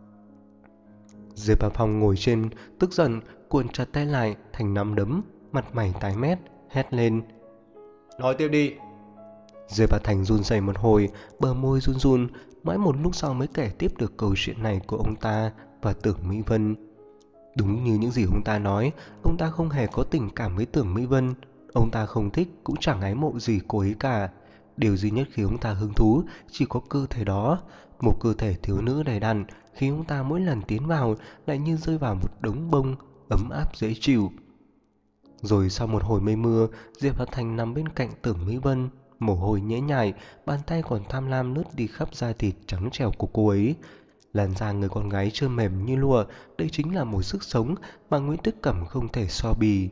Speaker 1: Diệp Hà Phong ngồi trên, tức giận, cuộn chặt tay lại thành nắm đấm, mặt mày tái mét, hét lên. Nói tiếp đi. Diệp Hà Thành run rẩy một hồi, bờ môi run run, mãi một lúc sau mới kể tiếp được câu chuyện này của ông ta và Tưởng Mỹ Vân. Đúng như những gì ông ta nói, ông ta không hề có tình cảm với Tưởng Mỹ Vân. Ông ta không thích cũng chẳng ái mộ gì cô ấy cả. Điều duy nhất khiến ông ta hứng thú chỉ có cơ thể đó. Một cơ thể thiếu nữ đầy đặn khiến ông ta mỗi lần tiến vào lại như rơi vào một đống bông ấm áp dễ chịu. Rồi sau một hồi mây mưa, Diệp Hà Thành nằm bên cạnh Tưởng Mỹ Vân, mồ hôi nhễ nhại, bàn tay còn tham lam lướt đi khắp da thịt trắng trẻo của cô ấy. Làn da người con gái trơn mềm như lụa, đây chính là một sức sống mà Nguyễn Tuyết Cẩm không thể so bì.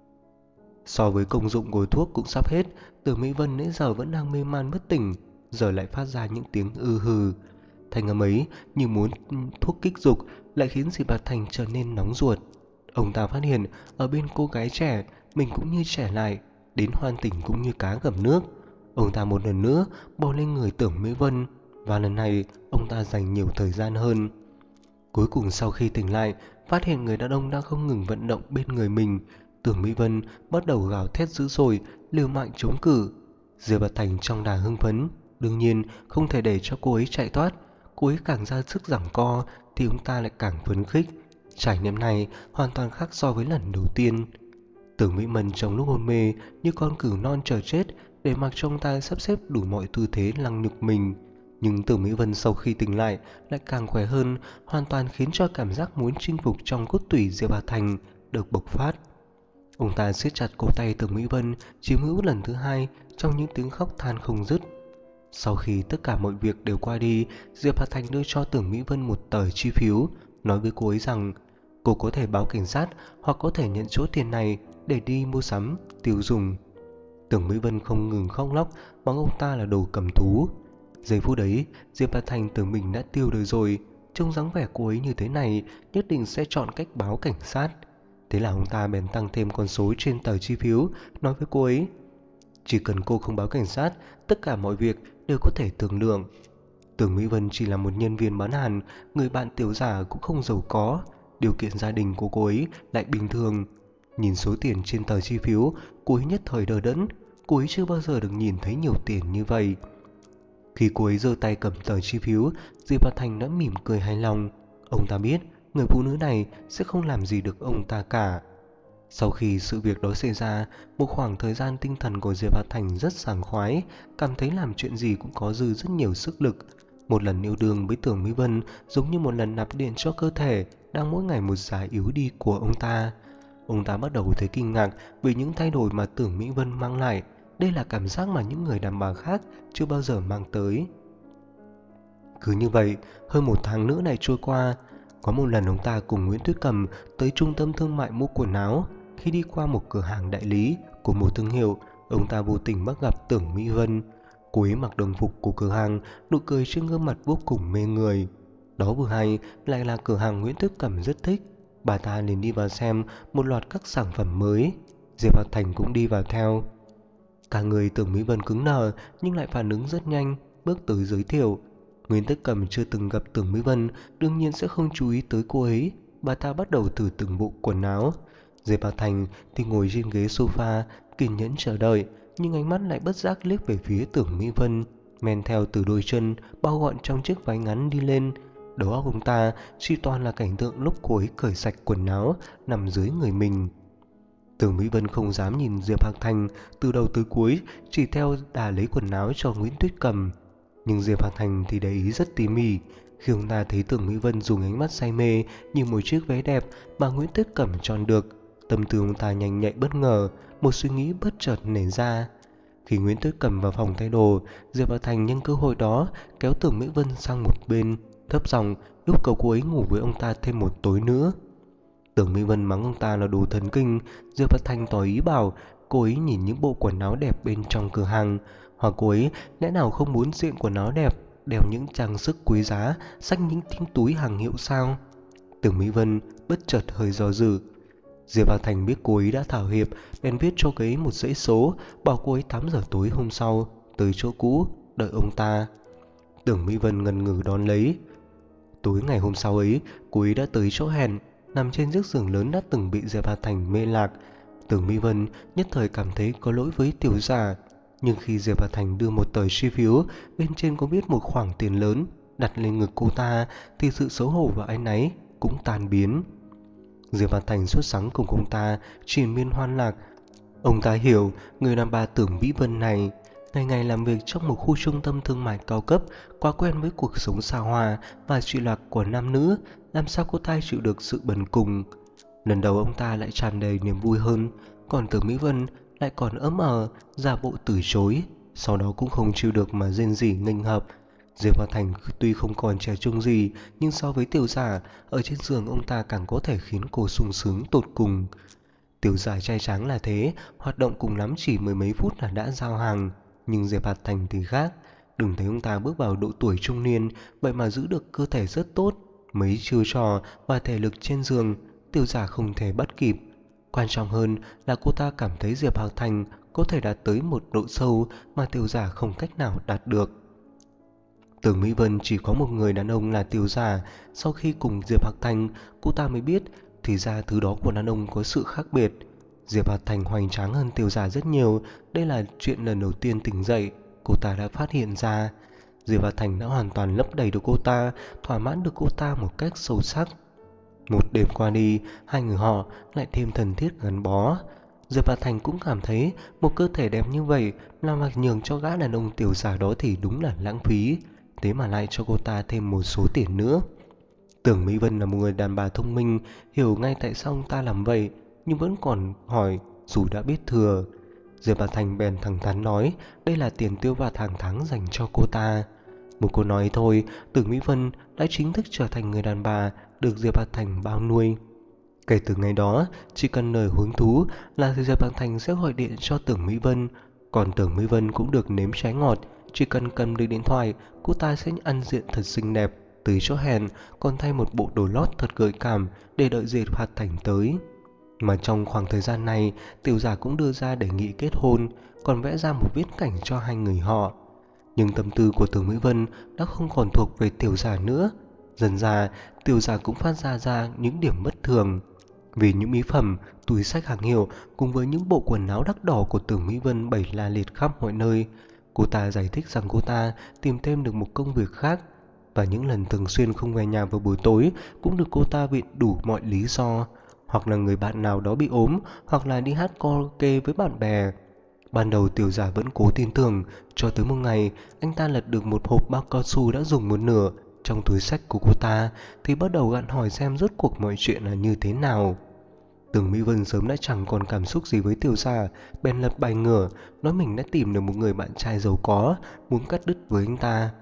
Speaker 1: So với công dụng của thuốc cũng sắp hết, Tưởng Mỹ Vân nãy giờ vẫn đang mê man bất tỉnh, giờ lại phát ra những tiếng ư hừ. Thanh âm ấy như muốn thuốc kích dục, lại khiến Diệp Hà Thành trở nên nóng ruột. Ông ta phát hiện ở bên cô gái trẻ, mình cũng như trẻ lại, đến hoan tỉnh cũng như cá gặp nước. Ông ta một lần nữa bò lên người Tưởng Mỹ Vân, và lần này ông ta dành nhiều thời gian hơn. Cuối cùng sau khi tỉnh lại, phát hiện người đàn ông đang không ngừng vận động bên người mình, Tưởng Mỹ Vân bắt đầu gào thét dữ dội, liều mạng chống cự. Diệp Hà Thành trong đà hưng phấn, đương nhiên không thể để cho cô ấy chạy thoát. Cô ấy càng ra sức giằng co thì ông ta lại càng phấn khích. Trải nghiệm này hoàn toàn khác so với lần đầu tiên. Tưởng Mỹ Vân trong lúc hôn mê như con cừu non chờ chết, để mặc cho ông ta sắp xếp đủ mọi tư thế lăng nhục mình. Nhưng Tưởng Mỹ Vân sau khi tỉnh lại càng khỏe hơn, hoàn toàn khiến cho cảm giác muốn chinh phục trong cốt tủy Diệp Hà Thành được bộc phát. Ông ta siết chặt cổ tay Tưởng Mỹ Vân, chiếm hữu lần thứ hai trong những tiếng khóc than không dứt. Sau khi tất cả mọi việc đều qua đi, Diệp Hà Thành đưa cho Tưởng Mỹ Vân một tờ chi phiếu, nói với cô ấy rằng cô có thể báo cảnh sát hoặc có thể nhận số tiền này để đi mua sắm, tiêu dùng. Tưởng Mỹ Vân không ngừng khóc lóc, mắng ông ta là đồ cầm thú. Giây phút đấy, Diệp Hà Thành tưởng mình đã tiêu đời rồi, trông dáng vẻ cô ấy như thế này, nhất định sẽ chọn cách báo cảnh sát. Thế là ông ta bèn tăng thêm con số trên tờ chi phiếu, nói với cô ấy, chỉ cần cô không báo cảnh sát, tất cả mọi việc đều có thể thương lượng. Tưởng Mỹ Vân chỉ là một nhân viên bán hàng, người bạn tiểu giả cũng không giàu có, điều kiện gia đình của cô ấy lại bình thường. Nhìn số tiền trên tờ chi phiếu, cô ấy nhất thời đờ đẫn, cô ấy chưa bao giờ được nhìn thấy nhiều tiền như vậy. Khi cô ấy giơ tay cầm tờ chi phiếu, Diệp Hà Thành đã mỉm cười hài lòng. Ông ta biết người phụ nữ này sẽ không làm gì được ông ta cả. Sau khi sự việc đó xảy ra, một khoảng thời gian tinh thần của Diệp Hà Thành rất sảng khoái, cảm thấy làm chuyện gì cũng có dư rất nhiều sức lực. Một lần yêu đương với Tưởng Mỹ Vân giống như một lần nạp điện cho cơ thể đang mỗi ngày một già yếu đi của ông ta. Ông ta bắt đầu thấy kinh ngạc vì những thay đổi mà Tưởng Mỹ Vân mang lại. Đây là cảm giác mà những người đàn bà khác chưa bao giờ mang tới. Cứ như vậy, hơn một tháng nữa này trôi qua. Có một lần ông ta cùng Nguyễn Tuyết Cầm tới trung tâm thương mại mua quần áo. Khi đi qua một cửa hàng đại lý của một thương hiệu, ông ta vô tình bắt gặp Tưởng Mỹ Vân. Cô ấy mặc đồng phục của cửa hàng, nụ cười trên gương mặt vô cùng mê người. Đó vừa hay lại là cửa hàng Nguyễn Tuyết Cầm rất thích. Bà ta liền đi vào xem một loạt các sản phẩm mới. Diệp Hà Thành cũng đi vào theo. Cả người Tưởng Mỹ Vân cứng đờ nhưng lại phản ứng rất nhanh, bước tới giới thiệu. Nguyễn Tuyết Cầm chưa từng gặp Tưởng Mỹ Vân, đương nhiên sẽ không chú ý tới cô ấy. Bà ta bắt đầu thử từng bộ quần áo. Diệp Hà Thành thì ngồi trên ghế sofa, kiên nhẫn chờ đợi, nhưng ánh mắt lại bất giác liếc về phía Tưởng Mỹ Vân, men theo từ đôi chân bao gọn trong chiếc váy ngắn đi lên. Đầu óc ông ta chỉ toàn là cảnh tượng lúc cô ấy cởi sạch quần áo nằm dưới người mình. Tưởng Mỹ Vân không dám nhìn Diệp Hạc Thành từ đầu tới cuối, chỉ theo đà lấy quần áo cho Nguyễn Tuyết Cầm. Nhưng Diệp Hạc Thành thì để ý rất tỉ mỉ. Khi ông ta thấy Tưởng Mỹ Vân dùng ánh mắt say mê nhìn một chiếc váy đẹp mà Nguyễn Tuyết Cầm chọn được, tâm tư ông ta nhanh nhạy bất ngờ, một suy nghĩ bất chợt nảy ra. Khi Nguyễn Tuyết Cầm vào phòng thay đồ, Diệp Hạc Thành nhân cơ hội đó kéo Tưởng Mỹ Vân sang một bên, thấp giọng yêu cầu cô ấy ngủ với ông ta thêm một tối nữa. Tưởng Mỹ Vân mắng ông ta là đồ thần kinh. Diệp Vật Thành tỏ ý bảo cô ấy nhìn những bộ quần áo đẹp bên trong cửa hàng, hoặc cô ấy lẽ nào không muốn diện quần áo đẹp, đeo những trang sức quý giá, xách những túi hàng hiệu sao? Tưởng Mỹ Vân bất chợt hơi do dự. Diệp Hà Thành biết cô ấy đã thảo hiệp, bèn viết cho cô ấy một dãy số, bảo cô ấy 8 giờ tối hôm sau tới chỗ cũ đợi ông ta. Tưởng Mỹ Vân ngần ngừ đón lấy. Tối ngày hôm sau ấy, cô ấy đã tới chỗ hẹn, nằm trên chiếc giường lớn đã từng bị Diệp Hà Thành mê lạc. Tưởng Mỹ Vân nhất thời cảm thấy có lỗi với tiểu giả, nhưng khi Diệp Hà Thành đưa một tờ chi phiếu bên trên có viết một khoản tiền lớn đặt lên ngực cô ta, thì sự xấu hổ và áy náy cũng tan biến. Diệp Văn Thành sốt sắng cùng ông ta triền miên hoan lạc. Ông ta hiểu người đàn bà Tưởng Mỹ Vân này ngày ngày làm việc trong một khu trung tâm thương mại cao cấp, quá quen với cuộc sống xa hoa và trụy lạc của nam nữ, làm sao cô ta chịu được sự bần cùng. Lần đầu ông ta lại tràn đầy niềm vui hơn, còn Tưởng Mỹ Vân lại còn ấm giả bộ từ chối, sau đó cũng không chịu được mà rên rỉ nghênh hợp. Diệp Hoa Thành tuy không còn trẻ trung gì, nhưng so với tiểu giả, ở trên giường ông ta càng có thể khiến cô sung sướng tột cùng. Tiểu giả trai tráng là thế, hoạt động cùng lắm chỉ mười mấy phút là đã giao hàng. Nhưng Diệp Hạt Thành thì khác, đừng thấy ông ta bước vào độ tuổi trung niên, vậy mà giữ được cơ thể rất tốt. Mấy chiêu trò và thể lực trên giường, tiểu giả không thể bắt kịp. Quan trọng hơn là cô ta cảm thấy Diệp Hạt Thành có thể đạt tới một độ sâu mà tiểu giả không cách nào đạt được. Tưởng Mỹ Vân chỉ có một người đàn ông là tiểu giả. Sau khi cùng Diệp Hạc Thành, cô ta mới biết thì ra thứ đó của đàn ông có sự khác biệt. Diệp Hạc Thành hoành tráng hơn tiểu giả rất nhiều. Đây là chuyện lần đầu tiên tỉnh dậy cô ta đã phát hiện ra. Diệp Hạc Thành đã hoàn toàn lấp đầy được cô ta, thỏa mãn được cô ta một cách sâu sắc. Một đêm qua đi, hai người họ lại thêm thân thiết gắn bó. Diệp Hạc Thành cũng cảm thấy một cơ thể đẹp như vậy làm mà nhường cho gã đàn ông tiểu giả đó thì đúng là lãng phí. Thế mà lại cho cô ta thêm một số tiền nữa. Tưởng Mỹ Vân là một người đàn bà thông minh, hiểu ngay tại sao ông ta làm vậy, nhưng vẫn còn hỏi dù đã biết thừa. Diệp Bà Thành bèn thẳng thắn nói đây là tiền tiêu vặt hàng tháng dành cho cô ta. Một câu nói thôi, Tưởng Mỹ Vân đã chính thức trở thành người đàn bà được Diệp Bà Thành bao nuôi. Kể từ ngày đó, chỉ cần lời hứng thú là Diệp Bà Thành sẽ gọi điện cho Tưởng Mỹ Vân, còn Tưởng Mỹ Vân cũng được nếm trái ngọt. Chỉ cần cầm được điện thoại, cô ta sẽ ăn diện thật xinh đẹp tới chỗ hẹn, còn thay một bộ đồ lót thật gợi cảm để đợi Diệp Hạt Thành tới. Mà trong khoảng thời gian này, tiểu giả cũng đưa ra đề nghị kết hôn, còn vẽ ra một viễn cảnh cho hai người họ. Nhưng tâm tư của Tưởng Mỹ Vân đã không còn thuộc về tiểu giả nữa. Dần ra, tiểu giả cũng phát ra những điểm bất thường. Vì những mỹ phẩm, túi xách hàng hiệu cùng với những bộ quần áo đắt đỏ của Tưởng Mỹ Vân bày la liệt khắp mọi nơi, cô ta giải thích rằng cô ta tìm thêm được một công việc khác, và những lần thường xuyên không về nhà vào buổi tối cũng được cô ta viện đủ mọi lý do, hoặc là người bạn nào đó bị ốm, hoặc là đi hát karaoke với bạn bè. Ban đầu tiểu giả vẫn cố tin tưởng, cho tới một ngày anh ta lật được một hộp bao cao su đã dùng một nửa trong túi xách của cô ta, thì bắt đầu gặn hỏi xem rốt cuộc mọi chuyện là như thế nào. Tưởng Mỹ Vân sớm đã chẳng còn cảm xúc gì với tiểu giả, bèn lật bài ngửa, nói mình đã tìm được một người bạn trai giàu có, muốn cắt đứt với anh ta.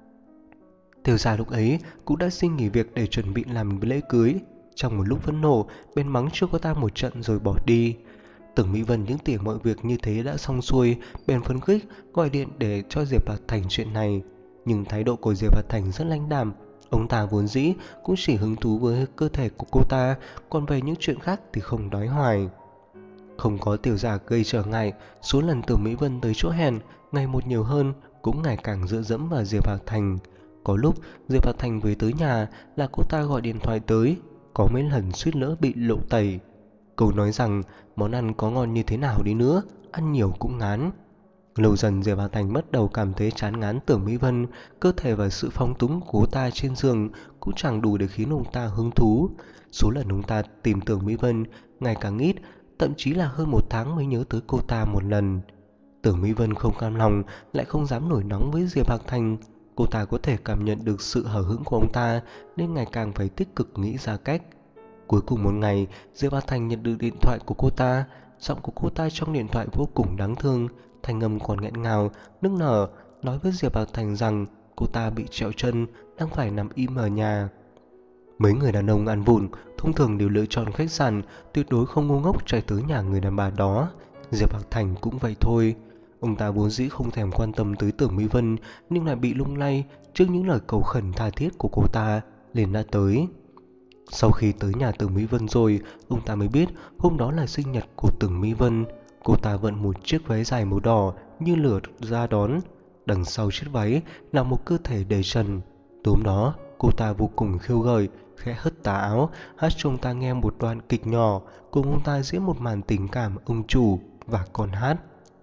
Speaker 1: Tiểu giả lúc ấy cũng đã xin nghỉ việc để chuẩn bị làm lễ cưới. Trong một lúc phẫn nộ, bèn mắng cho cô ta một trận rồi bỏ đi. Tưởng Mỹ Vân những tỉa mọi việc như thế đã xong xuôi, bèn phấn khích gọi điện để cho Diệp Hạt Thành chuyện này. Nhưng thái độ của Diệp Hạt Thành rất lãnh đạm. Ông ta vốn dĩ cũng chỉ hứng thú với cơ thể của cô ta, còn về những chuyện khác thì không nói hoài. Không có tiểu giả gây trở ngại, số lần Tưởng Mỹ Vân tới chỗ hẹn ngày một nhiều hơn, cũng ngày càng dựa dẫm vào Diệp Hạt Thành. Có lúc Diệp Hạt Thành về tới nhà là cô ta gọi điện thoại tới, có mấy lần suýt lỡ bị lộ tẩy. Câu nói rằng món ăn có ngon như thế nào đi nữa, ăn nhiều cũng ngán. Lâu dần Diệp Hà Thành bắt đầu cảm thấy chán ngán Tưởng Mỹ Vân, cơ thể và sự phóng túng của cô ta trên giường cũng chẳng đủ để khiến ông ta hứng thú. Số lần ông ta tìm Tưởng Mỹ Vân ngày càng ít, thậm chí là hơn một tháng mới nhớ tới cô ta một lần. Tưởng Mỹ Vân không cam lòng, lại không dám nổi nóng với Diệp Hạc Thành. Cô ta có thể cảm nhận được sự hờ hững của ông ta nên ngày càng phải tích cực nghĩ ra cách. Cuối cùng một ngày, Diệp Hạc Thành nhận được điện thoại của cô ta. Giọng của cô ta trong điện thoại vô cùng đáng thương, thanh âm còn nghẹn ngào, nức nở, nói với Diệp Hạc Thành rằng cô ta bị trẹo chân, đang phải nằm im ở nhà. Mấy người đàn ông ăn vụng, thông thường đều lựa chọn khách sạn, tuyệt đối không ngu ngốc chạy tới nhà người đàn bà đó. Diệp Hạc Thành cũng vậy thôi. Ông ta vốn dĩ không thèm quan tâm tới Tưởng Mỹ Vân, nhưng lại bị lung lay trước những lời cầu khẩn tha thiết của cô ta, liền đã tới. Sau khi tới nhà Tưởng Mỹ Vân rồi, ông ta mới biết hôm đó là sinh nhật của Tưởng Mỹ Vân. Cô ta vận một chiếc váy dài màu đỏ như lửa ra đón. Đằng sau chiếc váy là một cơ thể đầy trần. Tối đó, cô ta vô cùng khiêu gợi, khẽ hất tà áo, hát cho ông ta nghe một đoạn kịch nhỏ, cùng ông ta diễn một màn tình cảm ông chủ và con hát.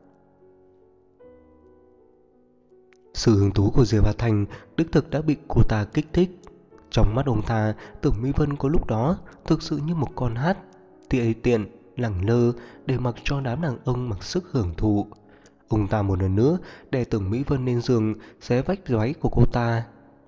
Speaker 1: Sự hứng thú của Diệp Hà Thành đích thực đã bị cô ta kích thích. Trong mắt ông ta, Tưởng Mỹ Vân có lúc đó thực sự như một con hát, tiện, lẳng lơ để mặc cho đám đàn ông mặc sức hưởng thụ. Ông ta một lần nữa đè Tưởng Mỹ Vân lên giường, xé vách váy của cô ta.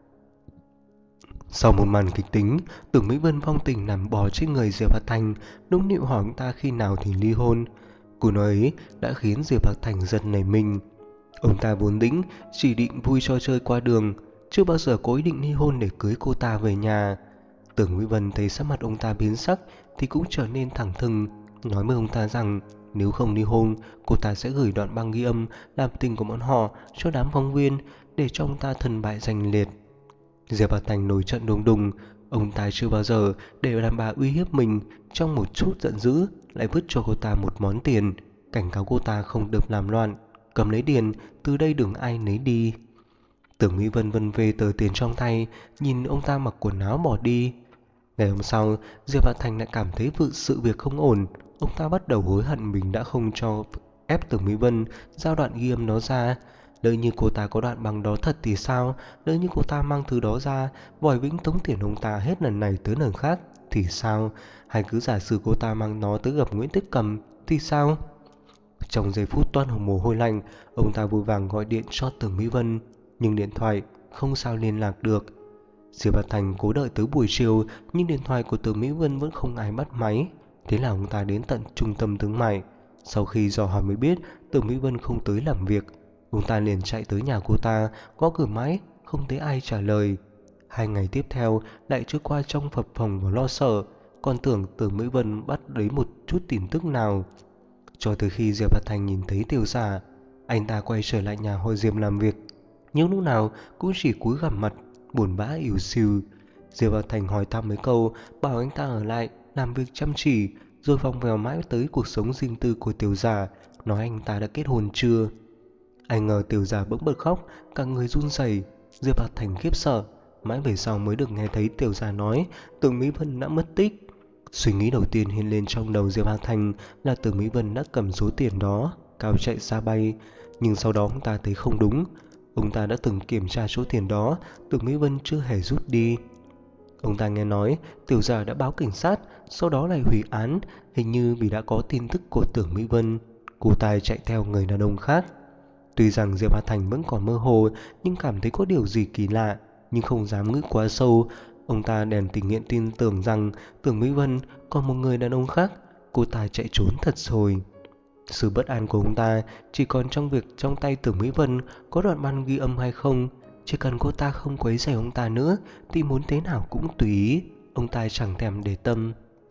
Speaker 1: Sau một màn kịch tính, Tưởng Mỹ Vân vong tình nằm bò trên người Diệp Hà Thành, nũng nịu hỏi ông ta khi nào thì ly hôn. Câu nói ấy đã khiến Diệp Hà Thành giật nảy mình. Ông ta vốn dĩ chỉ định vui cho chơi qua đường, chưa bao giờ có ý định ly hôn để cưới cô ta về nhà. Tưởng Mỹ Vân thấy sắc mặt ông ta biến sắc thì cũng trở nên thẳng thừng, nói với ông ta rằng nếu không ly hôn, cô ta sẽ gửi đoạn băng ghi âm làm tình của bọn họ cho đám phóng viên để cho ông ta thân bại danh liệt. Diệp Hà Thành nổi trận đùng đùng, ông ta chưa bao giờ để đàn bà uy hiếp mình, trong một chút giận dữ lại vứt cho cô ta một món tiền, cảnh cáo cô ta không được làm loạn, cầm lấy tiền, từ đây đừng ai lấy đi. Tưởng Mỹ Vân vân về tờ tiền trong tay, nhìn ông ta mặc quần áo bỏ đi. Ngày hôm sau, Diệp Hà Thành lại cảm thấy sự việc không ổn. Ông ta bắt đầu hối hận mình đã không cho ép Tưởng Mỹ Vân giao đoạn ghi âm nó ra. Lỡ như cô ta có đoạn băng đó thật thì sao? Lỡ như cô ta mang thứ đó ra, vòi vĩnh tống tiền ông ta hết lần này tới lần khác thì sao? Hay cứ giả sử cô ta mang nó tới gặp Nguyễn Tích Cầm thì sao? Trong giây phút toát mồ hôi lạnh, ông ta vội vàng gọi điện cho Tưởng Mỹ Vân, nhưng điện thoại không sao liên lạc được. Diệp Hà Thành cố đợi tới buổi chiều, nhưng điện thoại của Tưởng Mỹ Vân vẫn không ai bắt máy. Thế là ông ta đến tận trung tâm thương mại. Sau khi dò hỏi mới biết Tưởng Mỹ Vân không tới làm việc, ông ta liền chạy tới nhà cô ta, gõ cửa mãi không thấy ai trả lời. 2 ngày tiếp theo lại trôi qua trong phập phồng và lo sợ, còn tưởng Tưởng Mỹ Vân bắt lấy một chút tin tức nào. Cho tới khi Diệp Hà Thành nhìn thấy Tiểu Giả, anh ta quay trở lại nhà họ Diệp làm việc, nhưng lúc nào cũng chỉ cúi gằm mặt, buồn bã ỉu xìu. Diệp Hà Thành hỏi thăm mấy câu, bảo anh ta ở lại làm việc chăm chỉ, rồi vòng vèo mãi tới cuộc sống riêng tư của Tiểu Giả, nói anh ta đã kết hôn chưa. Anh ngờ Tiểu Giả bỗng bật khóc, cả người run rẩy. Diệp Hà Thành khiếp sợ, mãi về sau mới được nghe thấy Tiểu Giả nói Tưởng Mỹ Vân đã mất tích. Suy nghĩ đầu tiên hiện lên trong đầu Diệp Hà Thành là Tưởng Mỹ Vân đã cầm số tiền đó, cao chạy xa bay. Nhưng sau đó ông ta thấy không đúng. Ông ta đã từng kiểm tra số tiền đó, Tưởng Mỹ Vân chưa hề rút đi. Ông ta nghe nói Tiểu Giả đã báo cảnh sát, sau đó lại hủy án, hình như vì đã có tin tức của Tưởng Mỹ Vân. Cô ta chạy theo người đàn ông khác. Tuy rằng Diệp Hà Thành vẫn còn mơ hồ, nhưng cảm thấy có điều gì kỳ lạ, nhưng không dám nghĩ quá sâu. Ông ta bèn tình nguyện tin tưởng rằng Tưởng Mỹ Vân còn một người đàn ông khác, cô ta chạy trốn thật rồi. Sự bất an của ông ta chỉ còn trong việc trong tay Tưởng Mỹ Vân có đoạn băng ghi âm hay không. Chỉ cần cô ta không quấy rầy ông ta nữa thì muốn thế nào cũng tùy ý, ông ta chẳng thèm để tâm.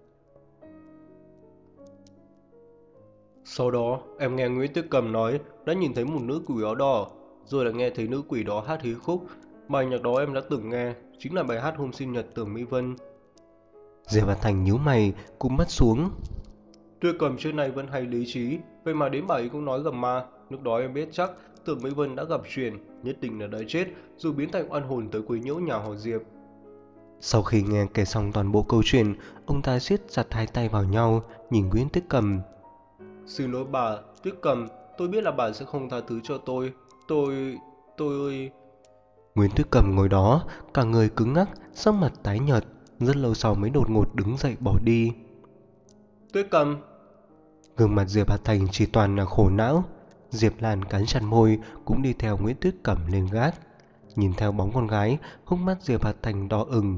Speaker 1: Sau đó, em nghe Nguyễn Tuyết Cầm nói đã nhìn thấy một nữ quỷ áo đỏ, rồi lại nghe thấy nữ quỷ đó hát hí khúc. Bài nhạc đó em đã từng nghe, chính là bài hát hôm sinh nhật Tưởng Mỹ Vân. Diệp Văn Thành nhíu mày, cúi mắt xuống. Tuyết Cầm trước nay vẫn hay lý trí, vậy mà đến bà ấy cũng nói gầm ma. Lúc đó em biết chắc Tưởng Mỹ Vân đã gặp chuyện, nhất định là đã chết, rồi biến thành oan hồn tới quấy nhiễu nhà họ Diệp. Sau khi nghe kể xong toàn bộ câu chuyện, ông ta siết chặt hai tay vào nhau, nhìn Nguyễn Tuyết Cầm. Xin lỗi bà, Tuyết Cầm, tôi biết là bà sẽ không tha thứ cho tôi. Tôi... Nguyễn Tuyết Cầm ngồi đó, cả người cứng ngắc, sắc mặt tái nhợt, rất lâu sau mới đột ngột đứng dậy bỏ đi. Tuyết Cầm. Gương mặt Diệp Hà Thành chỉ toàn là khổ não. Diệp Lan cắn chặt môi, cũng đi theo Nguyễn Tuyết Cầm lên gác. Nhìn theo bóng con gái, hốc mắt Diệp Hà Thành đỏ ửng.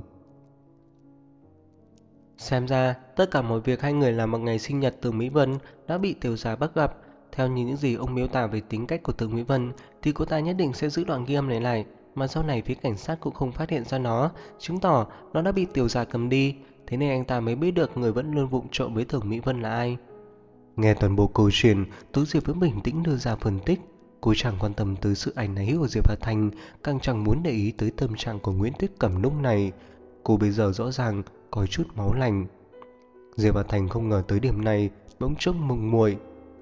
Speaker 1: Xem ra, tất cả mọi việc hai người làm vào ngày sinh nhật Tưởng Mỹ Vân đã bị Tiểu Giả bắt gặp. Theo như những gì ông miêu tả về tính cách của Tưởng Mỹ Vân, thì cô ta nhất định sẽ giữ đoạn ghi âm này lại, mà sau này phía cảnh sát cũng không phát hiện ra nó, chứng tỏ nó đã bị Tiểu Giả cầm đi. thế nên anh ta mới biết được người vẫn luôn vụng trộm với Tưởng Mỹ Vân là ai. Nghe toàn bộ câu chuyện, Tú Diệp vẫn bình tĩnh đưa ra phân tích. Cô chẳng quan tâm tới sự áy náy của Diệp Hà Thành, càng chẳng muốn để ý tới tâm trạng của Nguyễn Tuyết Cẩm lúc này. Cô bây giờ rõ ràng có chút máu lạnh. Diệp Hà Thành không ngờ tới điểm này, bỗng chốc mừng muội.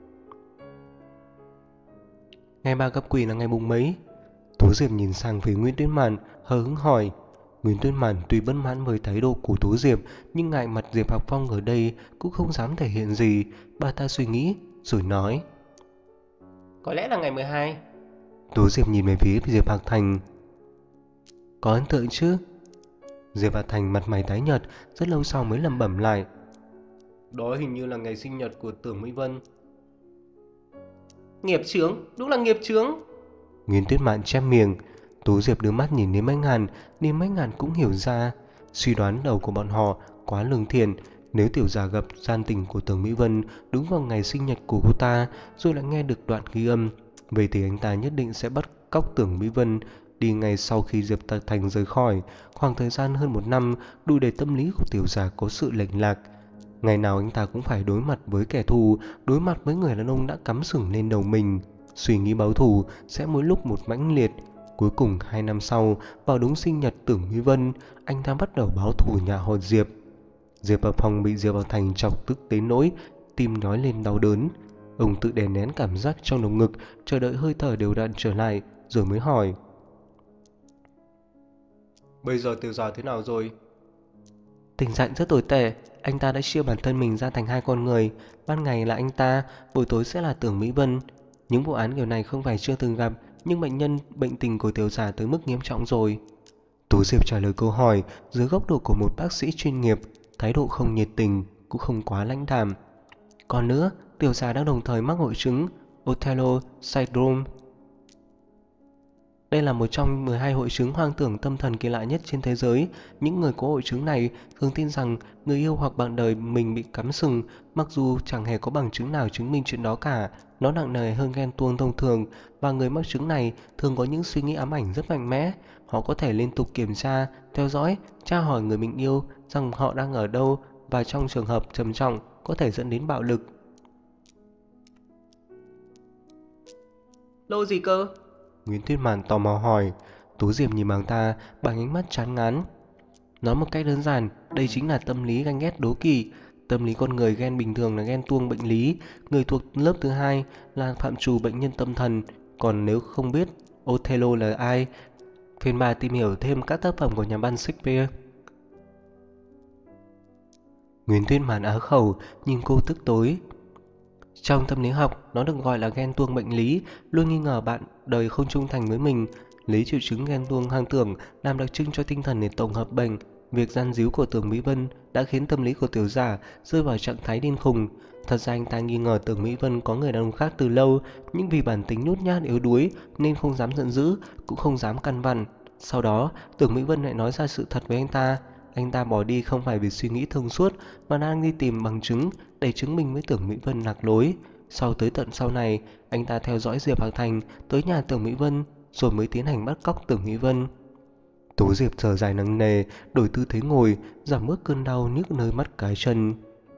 Speaker 1: Ngày ba gặp quỷ là ngày mùng mấy? Tú Diệp nhìn sang phía Nguyễn Tuyết Mạn, hờ hững hỏi. Nguyễn Tuyết Mạn tuy bất mãn với thái độ của Tú Diệp, nhưng ngại mặt Diệp Học Phong ở đây cũng không dám thể hiện gì. Bà ta suy nghĩ rồi nói, có lẽ là ngày 12. Tú Diệp nhìn về phía Diệp Hạc Thành. Có ấn tượng chứ? Diệp Hạc Thành mặt mày tái nhợt, rất lâu sau mới lẩm bẩm lại. Đó hình như là ngày sinh nhật của Tưởng Mỹ Vân. Nghiệp chướng, đúng là nghiệp chướng. Nguyễn Tuyết Mạn chép miệng. Tú Diệp đưa mắt nhìn đến Mạnh Hàn, nên Mạnh Hàn cũng hiểu ra. Suy đoán đầu của bọn họ quá lương thiện. Nếu tiểu giả gặp gian tình của Tưởng Mỹ Vân đúng vào ngày sinh nhật của cô ta, rồi lại nghe được đoạn ghi âm, vậy thì anh ta nhất định sẽ bắt cóc Tưởng Mỹ Vân đi ngay sau khi Diệp Thành rời khỏi. Khoảng thời gian hơn 1 năm đủ để tâm lý của tiểu giả có sự lệch lạc. Ngày nào anh ta cũng phải đối mặt với kẻ thù, đối mặt với người đàn ông đã cắm sừng lên đầu mình. Suy nghĩ báo thù sẽ mỗi lúc một mãnh liệt. Cuối cùng 2 năm sau, vào đúng sinh nhật Tưởng Mỹ Vân, anh ta bắt đầu báo thù nhà họ Diệp. Diệp Học Phong bị Diệp Học Thành chọc tức đến nỗi tim nói lên đau đớn. Ông tự đè nén cảm giác trong lồng ngực, chờ đợi hơi thở đều đặn trở lại, rồi mới hỏi. Bây giờ tiểu giả thế nào rồi? Tình trạng rất tồi tệ. Anh ta đã chia bản thân mình ra thành 2 con người. Ban ngày là anh ta, buổi tối sẽ là Tưởng Mỹ Vân. Những vụ án kiểu này không phải chưa từng gặp, nhưng bệnh tình của tiểu giả tới mức nghiêm trọng rồi. Tú Diệp trả lời câu hỏi dưới góc độ của một bác sĩ chuyên nghiệp, thái độ không nhiệt tình, cũng không quá lãnh đạm. Còn nữa, tiểu giả đang đồng thời mắc hội chứng Othello Syndrome. Đây là một trong 12 hội chứng hoang tưởng tâm thần kỳ lạ nhất trên thế giới. Những người có hội chứng này thường tin rằng người yêu hoặc bạn đời mình bị cắm sừng, mặc dù chẳng hề có bằng chứng nào chứng minh chuyện đó cả. Nó nặng nề hơn ghen tuông thông thường, và người mắc chứng này thường có những suy nghĩ ám ảnh rất mạnh mẽ. Họ có thể liên tục kiểm tra, theo dõi, tra hỏi người mình yêu rằng họ đang ở đâu, và trong trường hợp trầm trọng có thể dẫn đến bạo lực. Lâu gì cơ? Nguyễn Tuyết Mạn tò mò hỏi. Tú Diệp nhìn bằng ta bằng ánh mắt chán ngán. Nói một cách đơn giản, đây chính là tâm lý ganh ghét đố kỵ. Tâm lý con người ghen bình thường là ghen tuông bệnh lý. Người thuộc lớp thứ 2 là phạm trù bệnh nhân tâm thần. Còn nếu không biết Othello là ai, phiền bà tìm hiểu thêm các tác phẩm của nhà văn Shakespeare. Nguyễn Tuyết Mạn á khẩu, nhìn cô tức tối. Trong tâm lý học, nó được gọi là ghen tuông bệnh lý, luôn nghi ngờ bạn đời không trung thành với mình. Lấy triệu chứng ghen tuông hoang tưởng làm đặc trưng cho tinh thần để tổng hợp bệnh. Việc gian díu của Tưởng Mỹ Vân đã khiến tâm lý của tiểu giả rơi vào trạng thái điên khùng. Thật ra anh ta nghi ngờ Tưởng Mỹ Vân có người đàn ông khác từ lâu, nhưng vì bản tính nhút nhát yếu đuối nên không dám giận dữ, cũng không dám căn vặn. Sau đó, Tưởng Mỹ Vân lại nói ra sự thật với anh ta. Anh ta bỏ đi không phải vì suy nghĩ thông suốt, mà đang đi tìm bằng chứng để chứng minh với Tưởng Mỹ Vân lạc lối. Tới tận sau này, anh ta theo dõi Diệp Hạc Thành tới nhà Tưởng Mỹ Vân, rồi mới tiến hành bắt cóc Tưởng Mỹ Vân. Tú Diệp thở dài nặng nề, đổi tư thế ngồi, giảm bớt cơn đau nhức nơi mắt cái chân.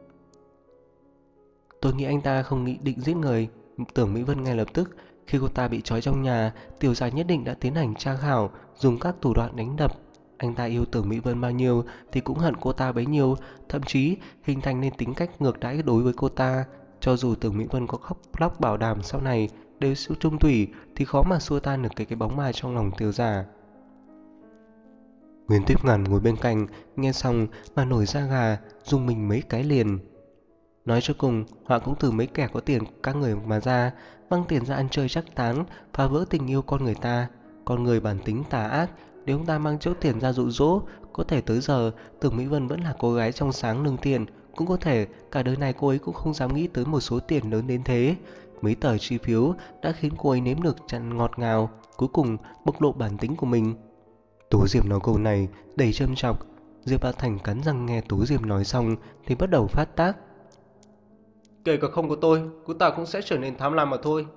Speaker 1: Tôi nghĩ anh ta không nghĩ định giết người Tưởng Mỹ Vân ngay lập tức. Khi cô ta bị trói trong nhà, tiểu giả nhất định đã tiến hành tra khảo, dùng các thủ đoạn đánh đập. Anh ta yêu Tưởng Mỹ Vân bao nhiêu thì cũng hận cô ta bấy nhiêu, thậm chí hình thành nên tính cách ngược đãi đối với cô ta. Cho dù Tưởng Mỹ Vân có khóc lóc bảo đảm sau này đều siêu trung thủy, thì khó mà xua tan được cái bóng ma trong lòng tiểu giả. Nguyên Tuyết Ngàn ngồi bên cạnh, nghe xong mà nổi da gà, rung mình mấy cái liền. Nói cho cùng, họa cũng từ mấy kẻ có tiền các người mà ra, mang tiền ra ăn chơi chắc tán, phá vỡ tình yêu con người ta. Con người bản tính tà ác, nếu ông ta mang chỗ tiền ra dụ dỗ, có thể tới giờ Tưởng Mỹ Vân vẫn là cô gái trong sáng lương thiện, cũng có thể cả đời này cô ấy cũng không dám nghĩ tới một số tiền lớn đến thế. Mấy tờ chi phiếu đã khiến cô ấy nếm được chăn ngọt ngào, cuối cùng bộc lộ bản tính của mình. Tú Diệp nói câu này đầy châm chọc. Diệp Bá Thành cắn răng nghe Tú Diệp nói xong thì bắt đầu phát tác. Kể cả không có tôi, cô ta cũng sẽ trở nên tham lam mà thôi.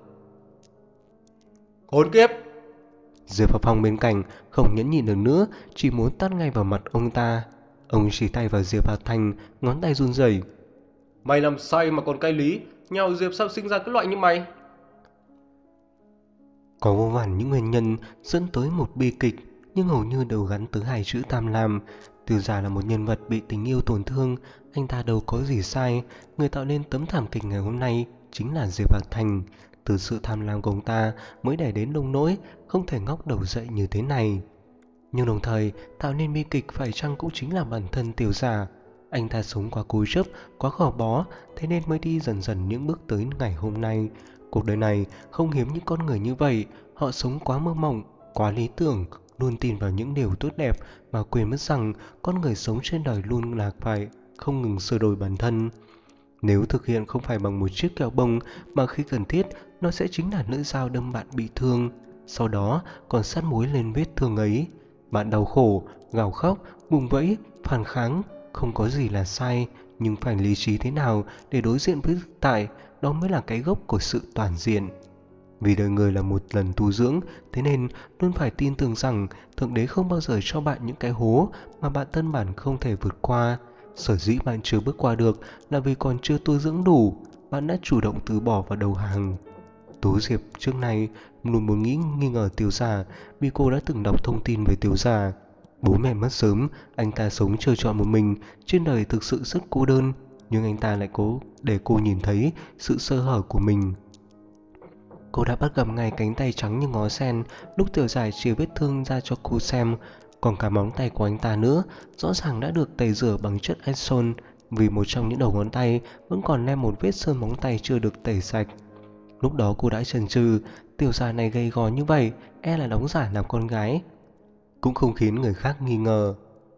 Speaker 1: Khốn kiếp! Diệp Phật Phong bên cạnh không nhẫn nhịn được nữa, chỉ muốn tát ngay vào mặt ông ta. Ông chỉ tay vào Diệp Hạc Thành, ngón tay run rẩy. Mày làm sai mà còn cai lý, nhà họ Diệp sao sinh ra cái loại như mày? Có vô vàn những nguyên nhân dẫn tới một bi kịch, nhưng hầu như đều gắn tới hai chữ tham lam. Tiêu Gia là một nhân vật bị tình yêu tổn thương, anh ta đâu có gì sai. Người tạo nên tấm thảm kịch ngày hôm nay chính là Diệp Hạc Thành. Từ sự tham lam của ông ta mới đẩy đến nông nỗi không thể ngóc đầu dậy như thế này. Nhưng đồng thời tạo nên bi kịch phải chăng cũng chính là bản thân Tiêu Gia. Anh ta sống quá cố chấp, quá gò bó, thế nên mới đi dần dần những bước tới ngày hôm nay. Cuộc đời này không hiếm những con người như vậy. Họ sống quá mơ mộng, quá lý tưởng, luôn tin vào những điều tốt đẹp mà quên mất rằng con người sống trên đời luôn là phải không ngừng sửa đổi bản thân. Nếu thực hiện không phải bằng một chiếc kẹo bông mà khi cần thiết nó sẽ chính là lưỡi dao đâm bạn bị thương, sau đó còn sát muối lên vết thương ấy. Bạn đau khổ, gào khóc, vùng vẫy, phản kháng, không có gì là sai, nhưng phải lý trí thế nào để đối diện với thực tại, đó mới là cái gốc của sự toàn diện. Vì đời người là một lần tu dưỡng, thế nên luôn phải tin tưởng rằng Thượng Đế không bao giờ cho bạn những cái hố mà bạn căn bản không thể vượt qua. Sở dĩ bạn chưa bước qua được là vì còn chưa tu dưỡng đủ, bạn đã chủ động từ bỏ và đầu hàng. Tố Diệp trước nay luôn muốn nghi ngờ Tiêu Gia vì cô đã từng đọc thông tin về Tiêu Gia. Bố mẹ mất sớm, anh ta sống trơ trọi một mình, trên đời thực sự rất cô đơn, nhưng anh ta lại cố để cô nhìn thấy sự sơ hở của mình. Cô đã bắt gặp ngay cánh tay trắng như ngó sen lúc Tiểu Giải chia vết thương ra cho cô xem, còn cả móng tay của anh ta nữa, rõ ràng đã được tẩy rửa bằng chất Epsom, vì một trong những đầu ngón tay vẫn còn lem một vết sơn móng tay chưa được tẩy sạch. Lúc đó cô đã chần chừ, Tiểu Giải này gầy gò như vậy, e là đóng giả làm con gái, cũng không khiến người khác nghi ngờ.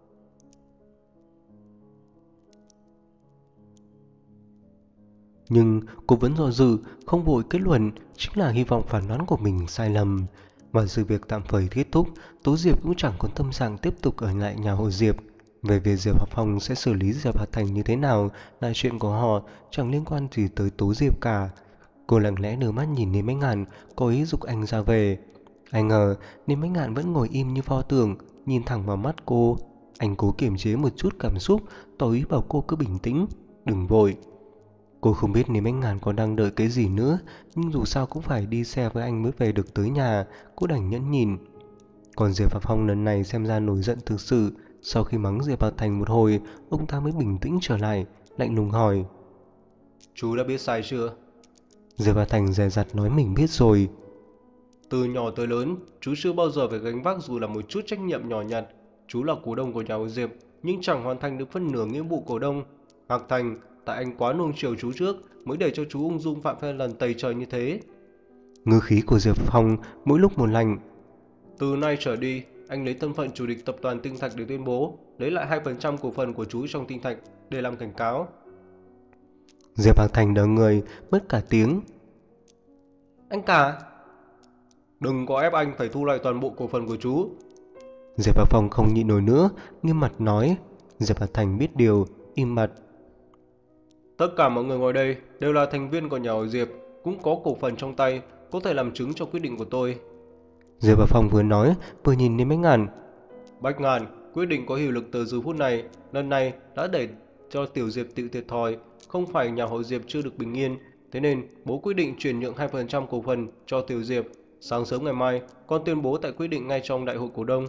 Speaker 1: Nhưng cô vẫn do dự, không vội kết luận, chính là hy vọng phán đoán của mình sai lầm. Và sự việc tạm thời kết thúc, Tố Diệp cũng chẳng có tâm trạng tiếp tục ở lại nhà họ Diệp. Về việc Diệp Học Phong sẽ xử lý Diệp Hạc Thành như thế nào là chuyện của họ, chẳng liên quan gì tới Tố Diệp cả. Cô lặng lẽ đưa mắt nhìn Ninh Bách Ngạn, có ý giục anh ra về. Ai ngờ Ninh Bách Ngạn vẫn ngồi im như pho tượng, nhìn thẳng vào mắt cô. Anh cố kiềm chế một chút cảm xúc, tỏ ý bảo cô cứ bình tĩnh, đừng vội. Cô không biết Ninh Bách Ngạn còn đang đợi cái gì nữa, nhưng dù sao cũng phải đi xe với anh mới về được tới nhà, cô đành nhẫn nhìn. Còn Diệp Hạc Phong lần này xem ra nổi giận thực sự, sau khi mắng Diệp Hạc Thành một hồi, ông ta mới bình tĩnh trở lại, lạnh lùng hỏi. Chú đã biết sai chưa? Diệp Hạc Thành dè dặt nói mình biết rồi. Từ nhỏ tới lớn, chú chưa bao giờ phải gánh vác dù là một chút trách nhiệm nhỏ nhặt. Chú là cổ đông của nhà họ Diệp, nhưng chẳng hoàn thành được phân nửa nghĩa vụ cổ đông. Hạc Thành, tại anh quá nuông chiều chú trước, mới để cho chú ung dung phạm phải lần tày trời như thế. Ngữ khí của Diệp Phong mỗi lúc một lạnh. Từ nay trở đi, anh lấy thân phận chủ tịch tập đoàn Tinh Thạch để tuyên bố lấy lại 2% cổ phần của chú trong Tinh Thạch để làm cảnh cáo. Diệp Hạc Thành đờ người, mất cả tiếng. Anh cả, đừng có ép anh phải thu lại toàn bộ cổ phần của chú. Diệp Hạc Phong không nhịn nổi nữa, nghiêm mặt nói. Diệp Hạc Thành biết điều, im bặt. Tất cả mọi người ngồi đây đều là thành viên của nhà họ Diệp, cũng có cổ phần trong tay, có thể làm chứng cho quyết định của tôi. Diệp Hạc Phong vừa nói, vừa nhìn đến Bách Ngạn. Bách Ngạn, quyết định có hiệu lực từ giờ phút này, lần này đã để cho Tiểu Diệp tự thiệt thòi, không phải nhà họ Diệp chưa được bình yên, thế nên bố quyết định chuyển nhượng 2% cổ phần cho Tiểu Diệp. Sáng sớm ngày mai, con tuyên bố tại quyết định ngay trong đại hội cổ đông.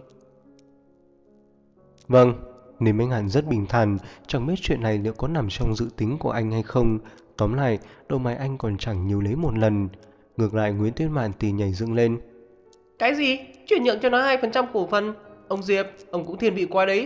Speaker 1: Vâng. Ninh Bách Ngạn rất bình thản, chẳng biết chuyện này liệu có nằm trong dự tính của anh hay không. Tóm lại, đầu mày anh còn chẳng nhiều lấy một lần. Ngược lại Nguyễn Tuyết Mạn thì nhảy dựng lên. Cái gì? Chuyển nhượng cho nó 2% cổ phần? Ông Diệp, ông cũng thiên vị quá đấy.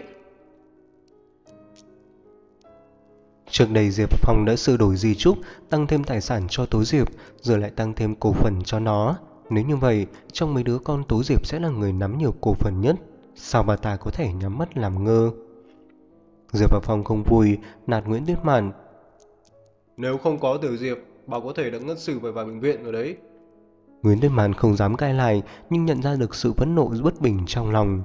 Speaker 1: Trước đây Diệp Phong đã sửa đổi di chúc, tăng thêm tài sản cho Tố Diệp, giờ lại tăng thêm cổ phần cho nó. Nếu như vậy, trong mấy đứa con Tố Diệp sẽ là người nắm nhiều cổ phần nhất. Sao bà ta có thể nhắm mắt làm ngơ? Diệp Hạc Phong không vui, nạt Nguyễn Tuyết Mạn. Nếu không có Tiểu Diệp, bà có thể đã ngất xỉu phải vào bệnh viện rồi đấy. Nguyễn Tuyết Mạn không dám cãi lại, nhưng nhận ra được sự phẫn nộ bất bình trong lòng.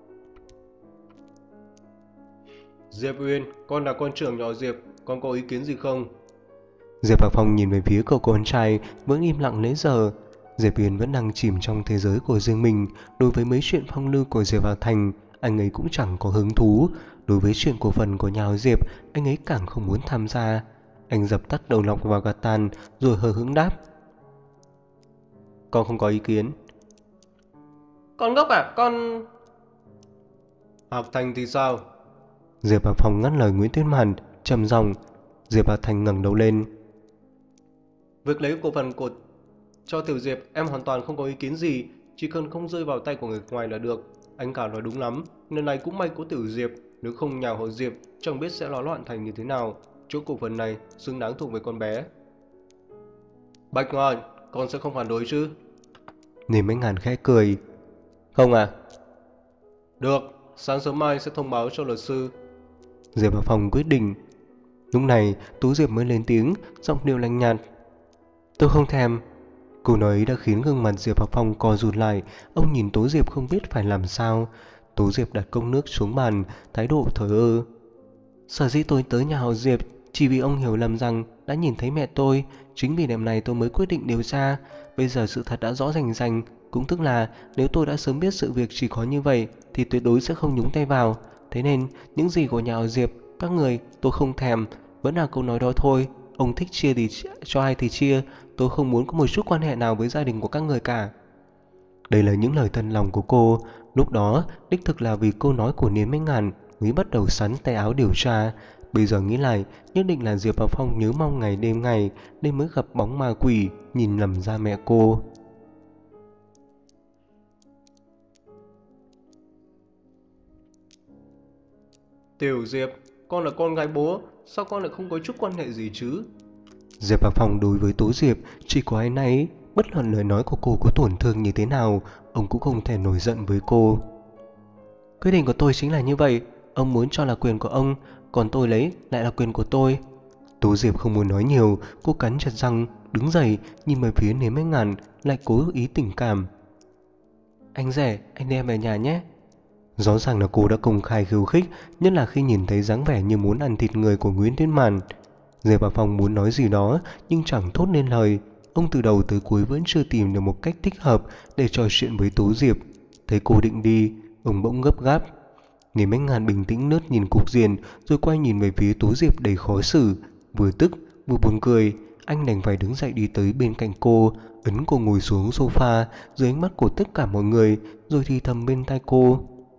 Speaker 1: Diệp Uyên, con là con trưởng nhỏ Diệp, con có ý kiến gì không? Diệp Hạc Phong nhìn về phía cậu con trai, vẫn im lặng nãy giờ. Diệp Uyên vẫn đang chìm trong thế giới của riêng mình, đối với mấy chuyện phong lưu của Diệp Hạc Thành, anh ấy cũng chẳng có hứng thú. Đối với chuyện cổ phần của nhà họ Diệp, anh ấy càng không muốn tham gia. Anh dập tắt đầu lọc vào gạt tàn rồi hờ hững đáp: Con không có ý kiến. Con ngốc à? Con... Hạc Thành thì sao? Diệp Hạc Phong ngắt lời Nguyễn Tuyết Màn, trầm giọng. Diệp Hạc Thành ngẩng đầu lên. Việc lấy cổ phần của cho Tiểu Diệp em hoàn toàn không có ý kiến gì, chỉ cần không rơi vào tay của người ngoài là được. Anh cả nói đúng lắm, lần này cũng may có Tiểu Diệp, nếu không nhà họ Diệp chẳng biết sẽ lo loạn thành như thế nào. Chỗ cổ phần này xứng đáng thuộc về con bé. Bạch Ngạn, con sẽ không phản đối chứ? Niềm Bách Ngạn khẽ cười. Không à? Được, sáng sớm mai sẽ thông báo cho luật sư. Diệp Hạc Phong quyết định. Lúc này Tú Diệp mới lên tiếng, giọng điệu lạnh nhạt. Tôi không thèm. Câu nói ấy đã khiến gương mặt Diệp Hạc Phong co rụt lại. Ông nhìn Tố Diệp không biết phải làm sao. Tố Diệp đặt cốc nước xuống bàn, thái độ thờ ơ. Sở dĩ tôi tới nhà họ Diệp chỉ vì ông hiểu lầm rằng đã nhìn thấy mẹ tôi. Chính vì điểm này tôi mới quyết định điều tra. Bây giờ sự thật đã rõ rành rành, cũng tức là nếu tôi đã sớm biết sự việc chỉ có như vậy thì tuyệt đối sẽ không nhúng tay vào. Thế nên những gì của nhà họ Diệp, các người, tôi không thèm. Vẫn là câu nói đó thôi. Ông thích chia thì cho ai thì chia. Tôi không muốn có một chút quan hệ nào với gia đình của các người cả. Đây là những lời thân lòng của cô. Lúc đó đích thực là vì câu nói của Niến Bách Ngạn mới bắt đầu sắn tay áo điều tra. Bây giờ nghĩ lại, nhất định là Diệp Hạc Phong nhớ mong ngày nên mới gặp bóng ma quỷ nhìn lầm ra mẹ cô. Tiểu Diệp, con là con gái bố, sao con lại không có chút quan hệ gì chứ? Diệp Hạc Phong đối với Tố Diệp chỉ có áy náy, bất luận lời nói của cô có tổn thương như thế nào, ông cũng không thể nổi giận với cô. Quyết định của tôi chính là như vậy, ông muốn cho là quyền của ông, còn tôi lấy lại là quyền của tôi. Tố Diệp không muốn nói nhiều, cô cắn chặt răng, đứng dậy, nhìn về phía Niến Bách Ngạn, lại cố ý tình cảm. Anh rể, anh đem về nhà nhé. Rõ ràng là cô đã công khai khiêu khích, nhất là khi nhìn thấy dáng vẻ như muốn ăn thịt người của Nguyễn Tuyết Màn. Diệp Hạc Phong muốn nói gì đó nhưng chẳng thốt nên lời. Ông từ đầu tới cuối vẫn chưa tìm được một cách thích hợp để trò chuyện với Tố Diệp. Thấy cô định đi, ông bỗng gấp gáp. Niến Bách Ngạn bình tĩnh lướt nhìn cục diện rồi quay nhìn về phía Tố Diệp đầy khó xử, vừa tức vừa buồn cười. Anh đành phải đứng dậy đi tới bên cạnh cô, ấn cô ngồi xuống sofa dưới ánh mắt của tất cả mọi người, rồi thì thầm bên tai cô.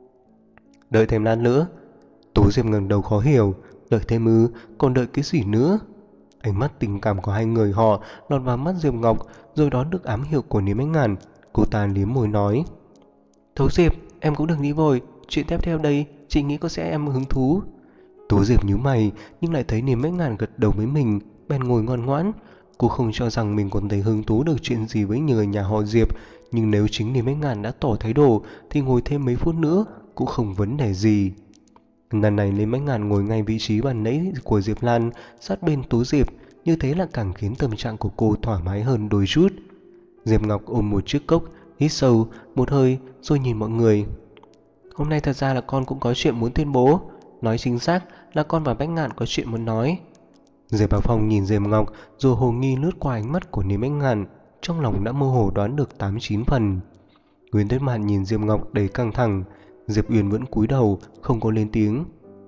Speaker 1: Đợi thêm lát nữa. Tố Diệp ngẩng đầu khó hiểu. Đợi thêm ư? Còn đợi cái gì nữa? Ánh mắt tình cảm của hai người họ lọt vào mắt Diệp Ngọc, rồi đón được ám hiệu của Niến Bách Ngạn. Cô ta liếm môi nói. Tố Diệp, em cũng đừng nghĩ vội. Chuyện tiếp theo đây chị nghĩ có sẽ em hứng thú. Tố Diệp nhíu mày nhưng lại thấy Niến Bách Ngạn gật đầu với mình, bèn ngồi ngoan ngoãn. Cô không cho rằng mình còn thấy hứng thú được chuyện gì với người nhà họ Diệp, nhưng nếu chính Niến Bách Ngạn đã tỏ thái độ thì ngồi thêm mấy phút nữa cũng không vấn đề gì. Lần này Niến Bách Ngạn ngồi ngay vị trí bàn nãy của Diệp Lan, sát bên Tố Diệp, như thế là càng khiến tâm trạng của cô thoải mái hơn đôi chút. Diệp Ngọc ôm một chiếc cốc, hít sâu một hơi rồi nhìn mọi người. Hôm nay thật ra là con cũng có chuyện muốn tuyên bố. Nói chính xác là con và Bách Ngạn có chuyện muốn nói. Diệp Hạc Phong nhìn Diệp Ngọc rồi hồ nghi lướt qua ánh mắt của Niến Bách Ngạn, trong lòng đã mơ hồ đoán được 8-9 phần. Nguyễn Tuyết Mạn nhìn Diệp Ngọc đầy căng thẳng. Diệp Uyên vẫn cúi đầu không có lên tiếng.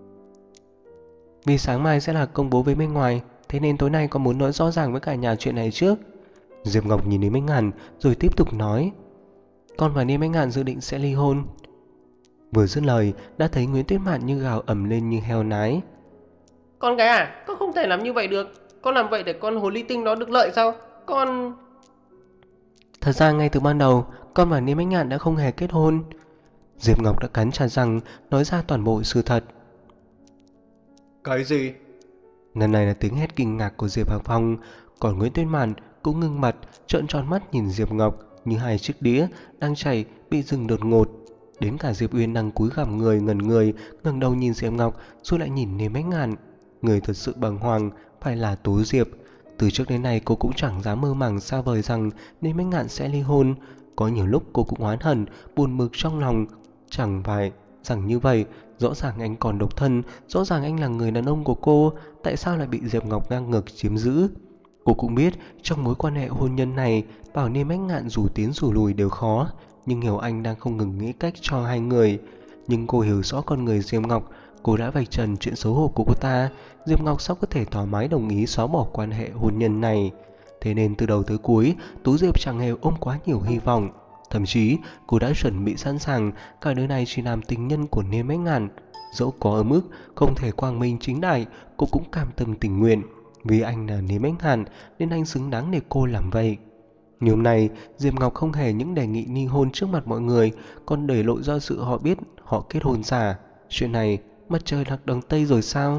Speaker 1: Vì sáng mai sẽ là công bố với bên ngoài, thế nên tối nay con muốn nói rõ ràng với cả nhà chuyện này trước. Diệp Ngọc nhìn Niến Bách Ngạn rồi tiếp tục nói. Con và Niến Bách Ngạn dự định sẽ ly hôn. Vừa dứt lời đã thấy Nguyễn Tuyết Mạn như gào ầm lên như heo nái. Con gái à, con không thể làm như vậy được. Con làm vậy để con hồ ly tinh đó được lợi sao? Con... Thật ra ngay từ ban đầu con và Niến Bách Ngạn đã không hề kết hôn. Diệp Ngọc đã cắn chặt răng nói ra toàn bộ sự thật. Cái gì? Lần này là tiếng hét kinh ngạc của Diệp Hạc Phong, còn Nguyễn Tuyết Mạn cũng ngưng mặt, trợn tròn mắt nhìn Diệp Ngọc như hai chiếc đĩa đang chảy bị dừng đột ngột. Đến cả Diệp Uyên đang cúi gằm người ngẩn người, ngẩng đầu nhìn Diệp Ngọc rồi lại nhìn Niến Bách Ngạn. Người thật sự bàng hoàng phải là Tố Diệp. Từ trước đến nay cô cũng chẳng dám mơ màng xa vời rằng Niến Bách Ngạn sẽ ly hôn. Có nhiều lúc cô cũng oán hận, buồn bực trong lòng. Chẳng phải rằng như vậy, rõ ràng anh còn độc thân, rõ ràng anh là người đàn ông của cô, tại sao lại bị Diệp Ngọc ngang ngược chiếm giữ? Cô cũng biết trong mối quan hệ hôn nhân này, bảo Niến Bách Ngạn dù tiến dù lùi đều khó, nhưng hiểu anh đang không ngừng nghĩ cách cho hai người. Nhưng cô hiểu rõ con người Diệp Ngọc, Cô đã vạch trần chuyện xấu hổ của cô ta, Diệp Ngọc sao có thể thoải mái đồng ý xóa bỏ quan hệ hôn nhân này. Thế nên từ đầu tới cuối, Tú Diệp chẳng hề ôm quá nhiều hy vọng. Thậm chí, cô đã chuẩn bị sẵn sàng cả đời này chỉ làm tình nhân của Niêm Bách Ngạn. Dẫu có ở mức không thể quang minh chính đại, cô cũng cam tâm tình nguyện. Vì anh là Niêm Bách Ngạn nên anh xứng đáng để cô làm vậy. Nhưng hôm nay, Diệp Ngọc không hề những đề nghị ly hôn trước mặt mọi người, còn để lộ ra sự họ biết họ kết hôn giả. Chuyện này, mặt trời lạc đằng Tây rồi sao?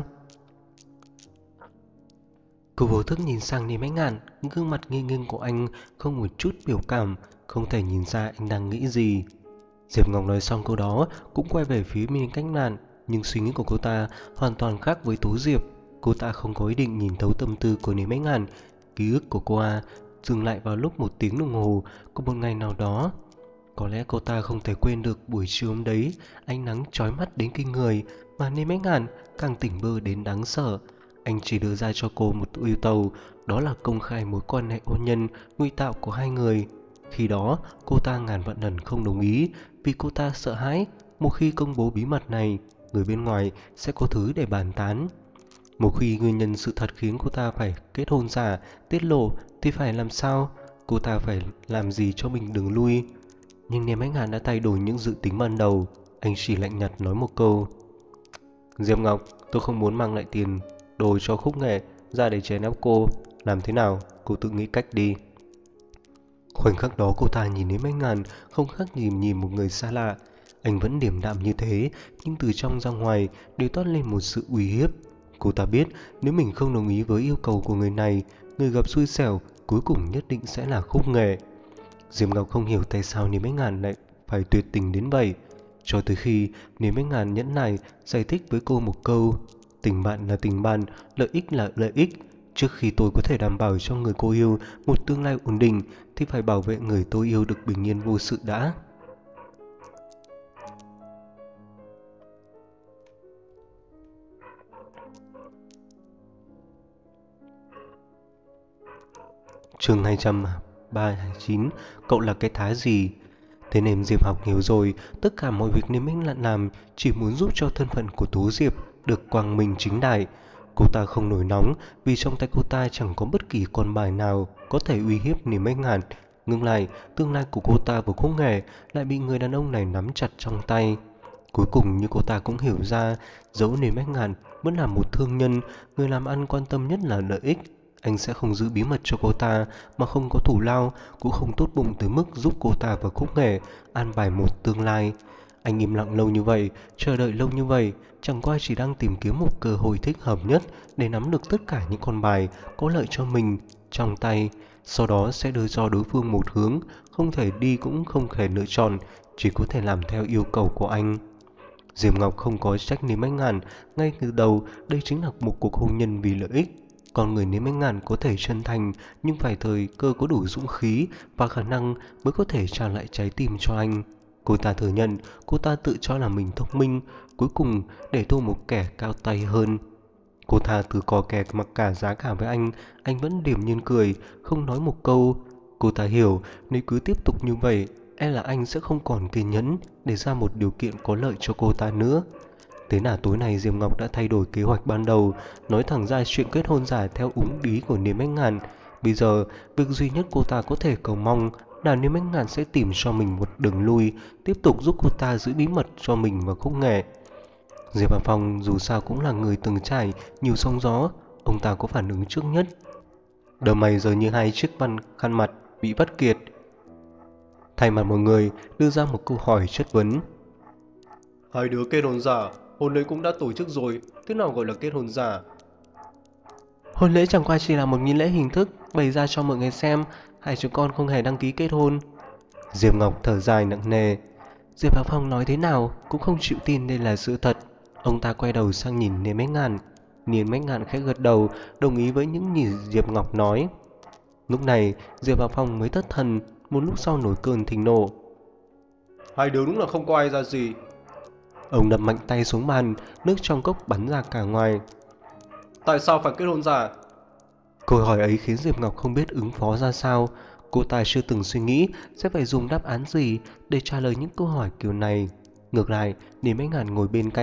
Speaker 1: Cô vô thức nhìn sang Niêm Bách Ngạn, gương mặt nghi ngưng của anh không một chút biểu cảm, không thể nhìn ra anh đang nghĩ gì. Diệp Ngọc nói xong câu đó cũng quay về phía Niêm Bách Ngạn, nhưng suy nghĩ của cô ta hoàn toàn khác với Tú Diệp. Cô ta không có ý định nhìn thấu tâm tư của Niêm Bách Ngạn. Ký ức của cô dừng lại vào lúc 1 tiếng đồng hồ của một ngày nào đó. Có lẽ cô ta không thể quên được buổi chiều hôm đấy, ánh nắng chói mắt đến kinh người, mà Niêm Bách Ngạn càng tỉnh bơ đến đáng sợ. Anh chỉ đưa ra cho cô một yêu cầu, đó là công khai mối quan hệ hôn nhân nguy tạo của hai người. Khi đó, cô ta ngàn vạn lần không đồng ý, vì cô ta sợ hãi một khi công bố bí mật này, người bên ngoài sẽ có thứ để bàn tán. Một khi nguyên nhân sự thật khiến cô ta phải kết hôn giả tiết lộ thì phải làm sao? Cô ta phải làm gì cho mình đừng lui? Nhưng Niêm Bách Ngạn đã thay đổi những dự tính ban đầu. Anh chỉ lạnh nhạt nói một câu: Diệp Ngọc, tôi không muốn mang lại tiền đồ cho Khúc Nghệ ra để chèn ép cô. Làm thế nào, cô tự nghĩ cách đi. Khoảnh khắc đó cô ta nhìn Niêm Bách Ngạn không khác nhìn một người xa lạ. Anh vẫn điềm đạm như thế, nhưng từ trong ra ngoài đều toát lên một sự uy hiếp. Cô ta biết nếu mình không đồng ý với yêu cầu của người này, người gặp xui xẻo cuối cùng nhất định sẽ là Khúc Nghệ. Diệp Ngọc không hiểu tại sao Niêm Bách Ngạn lại phải tuyệt tình đến vậy. Cho tới khi Niêm Bách Ngạn nhẫn nại giải thích với cô một câu: tình bạn là tình bạn, lợi ích là lợi ích. Trước khi tôi có thể đảm bảo cho người cô yêu một tương lai ổn định thì phải bảo vệ người tôi yêu được bình yên vô sự đã. Chương 239, cậu là cái thá gì? Thế nên Diệp Học hiểu rồi, tất cả mọi việc Niêm Bách Ngạn làm chỉ muốn giúp cho thân phận của Tú Diệp được quang minh chính đại. Cô ta không nổi nóng vì trong tay cô ta chẳng có bất kỳ con bài nào có thể uy hiếp Niêm Bách Ngạn. Ngược lại, tương lai của cô ta và Khúc Nghệ lại bị người đàn ông này nắm chặt trong tay. Cuối cùng như cô ta cũng hiểu ra, dẫu Niêm Bách Ngạn vẫn là một thương nhân, người làm ăn quan tâm nhất là lợi ích, anh sẽ không giữ bí mật cho cô ta mà không có thủ lao, cũng không tốt bụng tới mức giúp cô ta và Khúc Nghệ an bài một tương lai. Anh im lặng lâu như vậy, chờ đợi lâu như vậy, chẳng qua chỉ đang tìm kiếm một cơ hội thích hợp nhất để nắm được tất cả những con bài có lợi cho mình trong tay. Sau đó sẽ đưa cho đối phương một hướng, không thể đi cũng không thể lựa chọn, chỉ có thể làm theo yêu cầu của anh. Diệp Ngọc không có trách Niêm Bách Ngạn, ngay từ đầu đây chính là một cuộc hôn nhân vì lợi ích. Con người Niêm Bách Ngạn có thể chân thành, nhưng phải thời cơ có đủ dũng khí và khả năng mới có thể trả lại trái tim cho anh. Cô ta thừa nhận, cô ta tự cho là mình thông minh, cuối cùng để thua một kẻ cao tay hơn. Cô ta từ cò kè mặc cả giá cả với anh vẫn điềm nhiên cười, không nói một câu. Cô ta hiểu nếu cứ tiếp tục như vậy, e là anh sẽ không còn kiên nhẫn để ra một điều kiện có lợi cho cô ta nữa. Thế là tối nay Diệp Ngọc đã thay đổi kế hoạch ban đầu, nói thẳng ra chuyện kết hôn giả theo úng ý của Niêm Bách Ngạn. Bây giờ, việc duy nhất cô ta có thể cầu mong là Niêm Bách Ngạn sẽ tìm cho mình một đường lui, tiếp tục giúp cô ta giữ bí mật cho mình và Khúc Nghệ. Diệp Hà Phong dù sao cũng là người từng trải nhiều sóng gió, ông ta có phản ứng trước nhất. Đầu mày giờ như hai chiếc khăn mặt bị vắt kiệt. Thay mặt mọi người đưa ra một câu hỏi chất vấn. Hai đứa kết hôn giả, hôn lễ cũng đã tổ chức rồi, thế nào gọi là kết hôn giả? Hôn lễ chẳng qua chỉ là một nghi lễ hình thức bày ra cho mọi người xem, hai chúng con không hề đăng ký kết hôn. Diệp Ngọc thở dài nặng nề. Diệp Hà Phong nói thế nào cũng không chịu tin đây là sự thật. Ông ta quay đầu sang nhìn Niêm Bách Ngạn. Niêm Bách Ngạn khẽ gật đầu, đồng ý với những gì Diệp Ngọc nói. Lúc này Diệp Hà Phong mới thất thần, một lúc sau nổi cơn thịnh nộ. Hai đứa đúng là không có ai ra gì. Ông đập mạnh tay xuống bàn, nước trong cốc bắn ra cả ngoài. Tại sao phải kết hôn giả? Câu hỏi ấy khiến Diệp Ngọc không biết ứng phó ra sao. Cô ta chưa từng suy nghĩ sẽ phải dùng đáp án gì để trả lời những câu hỏi kiểu này. Ngược lại, Niêm Bách Ngạn ngồi bên cạnh,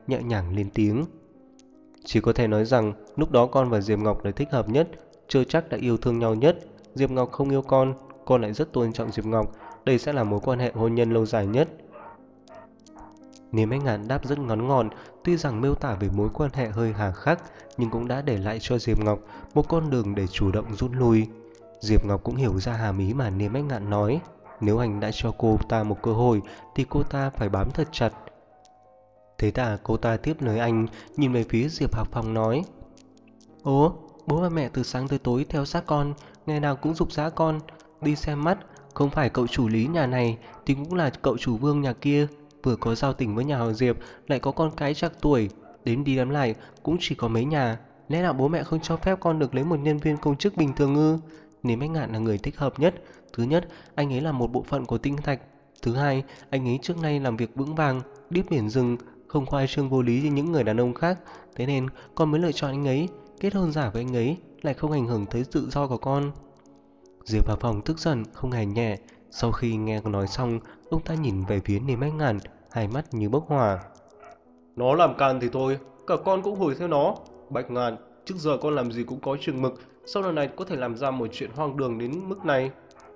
Speaker 1: nhẹ nhàng lên tiếng. Chỉ có thể nói rằng lúc đó con và Diệp Ngọc là thích hợp nhất, chưa chắc đã yêu thương nhau nhất. Diệp Ngọc không yêu con lại rất tôn trọng Diệp Ngọc, đây sẽ là mối quan hệ hôn nhân lâu dài nhất. Niềm Anh Ngạn đáp rất ngắn gọn, tuy rằng miêu tả về mối quan hệ hơi hà khắc, nhưng cũng đã để lại cho Diệp Ngọc một con đường để chủ động rút lui. Diệp Ngọc cũng hiểu ra hàm ý mà Niềm Anh Ngạn nói, nếu anh đã cho cô ta một cơ hội thì cô ta phải bám thật chặt. Thế là cô ta tiếp lời anh, nhìn về phía Diệp Học Phong nói: Ố, bố và mẹ từ sáng tới tối theo sát con, ngày nào cũng giục giã con đi xem mắt, không phải cậu chủ lý nhà này thì cũng là cậu chủ Vương nhà kia, vừa có giao tình với nhà họ Diệp, lại có con cái trạc tuổi, đến đi đám lại cũng chỉ có mấy nhà, lẽ nào bố mẹ không cho phép con được lấy một nhân viên công chức bình thường ư? Nếu Anh Ngạn là người thích hợp nhất. Thứ nhất, anh ấy là một bộ phận của tinh thạch. Thứ hai, anh ấy trước nay làm việc vững vàng, biết biển rừng, không khoai trương vô lý như những người đàn ông khác. Thế nên con mới lựa chọn anh ấy. Kết hôn giả với anh ấy lại không ảnh hưởng tới tự do của con. Diệp Hà Phong tức giận không hề nhẹ. Sau khi nghe nói xong, ông ta nhìn về phía Niềm Anh Ngạn, hai mắt như bốc hỏa. Nó làm càn thì thôi, cả con cũng hùi theo nó. Bạch Ngạn, trước giờ con làm gì cũng có chừng mực, sau lần này có thể làm ra một chuyện hoang đường đến mức này.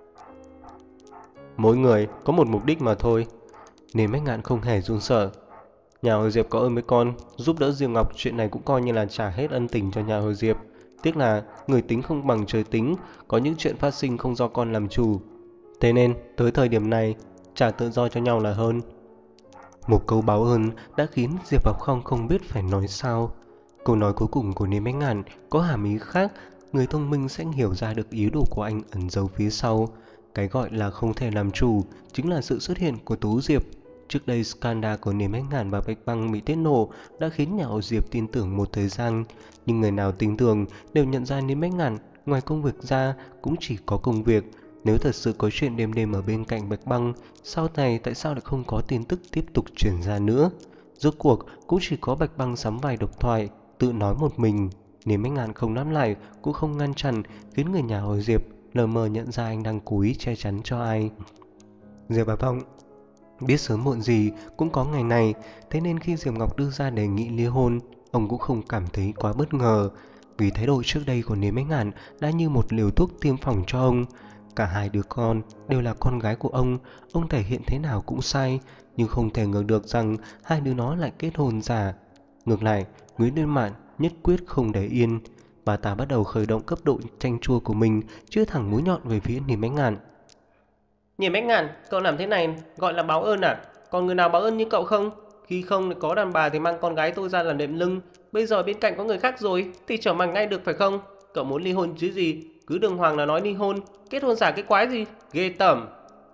Speaker 1: Mỗi người có một mục đích mà thôi. Niềm Anh Ngạn không hề run sợ. Nhà họ Diệp có ơn với con, giúp đỡ Diệp Ngọc, chuyện này cũng coi như là trả hết ân tình cho nhà họ Diệp. Tiếc là người tính không bằng trời tính, có những chuyện phát sinh không do con làm chủ. Thế nên tới thời điểm này, trả tự do cho nhau là hơn. Một câu báo ơn đã khiến Diệp Học không biết phải nói sao. Câu nói cuối cùng của Niềm Anh Ngạn có hàm ý khác, người thông minh sẽ hiểu ra được ý đồ của anh ẩn giấu phía sau. Cái gọi là không thể làm chủ chính là sự xuất hiện của Tú Diệp. Trước đây scandal của Niềm Anh Ngạn và Bạch Băng bị tiết lộ đã khiến nhà họ Diệp tin tưởng một thời gian, nhưng người nào tin tưởng đều nhận ra Niềm Anh Ngạn ngoài công việc ra cũng chỉ có công việc. Nếu thật sự có chuyện đêm đêm ở bên cạnh Bạch Băng, sau này tại sao lại không có tin tức tiếp tục truyền ra nữa? Rốt cuộc cũng chỉ có Bạch Băng sắm vai độc thoại, tự nói một mình. Niềm Anh Ngạn không đáp lại, cũng không ngăn chặn, khiến người nhà họ Diệp lờ mờ nhận ra anh đang cố ý che chắn cho ai. Diệp Bà Phong biết sớm muộn gì cũng có ngày này, thế nên khi Diệp Ngọc đưa ra đề nghị ly hôn, ông cũng không cảm thấy quá bất ngờ, vì thái độ trước đây của Niềm Anh Ngạn đã như một liều thuốc tiêm phòng cho ông. Cả hai đứa con đều là con gái của ông thể hiện thế nào cũng sai, nhưng không thể ngờ được rằng hai đứa nó lại kết hôn giả. Ngược lại, Nguyễn Liên Mạn nhất quyết không để yên, bà ta bắt đầu khởi động cấp độ chanh chua của mình, chĩa thẳng mũi nhọn về phía Niềm Anh Ngạn.
Speaker 2: Niềm Anh Ngạn, cậu làm thế này gọi là báo ơn à? Còn người nào báo ơn như cậu không? Khi không có đàn bà thì mang con gái tôi ra làm đệm lưng, bây giờ bên cạnh có người khác rồi thì trở mặt ngay được phải không? Cậu muốn ly hôn chứ gì? Cứ đường hoàng là nói ly hôn, kết hôn giả cái quái gì? Ghê tởm.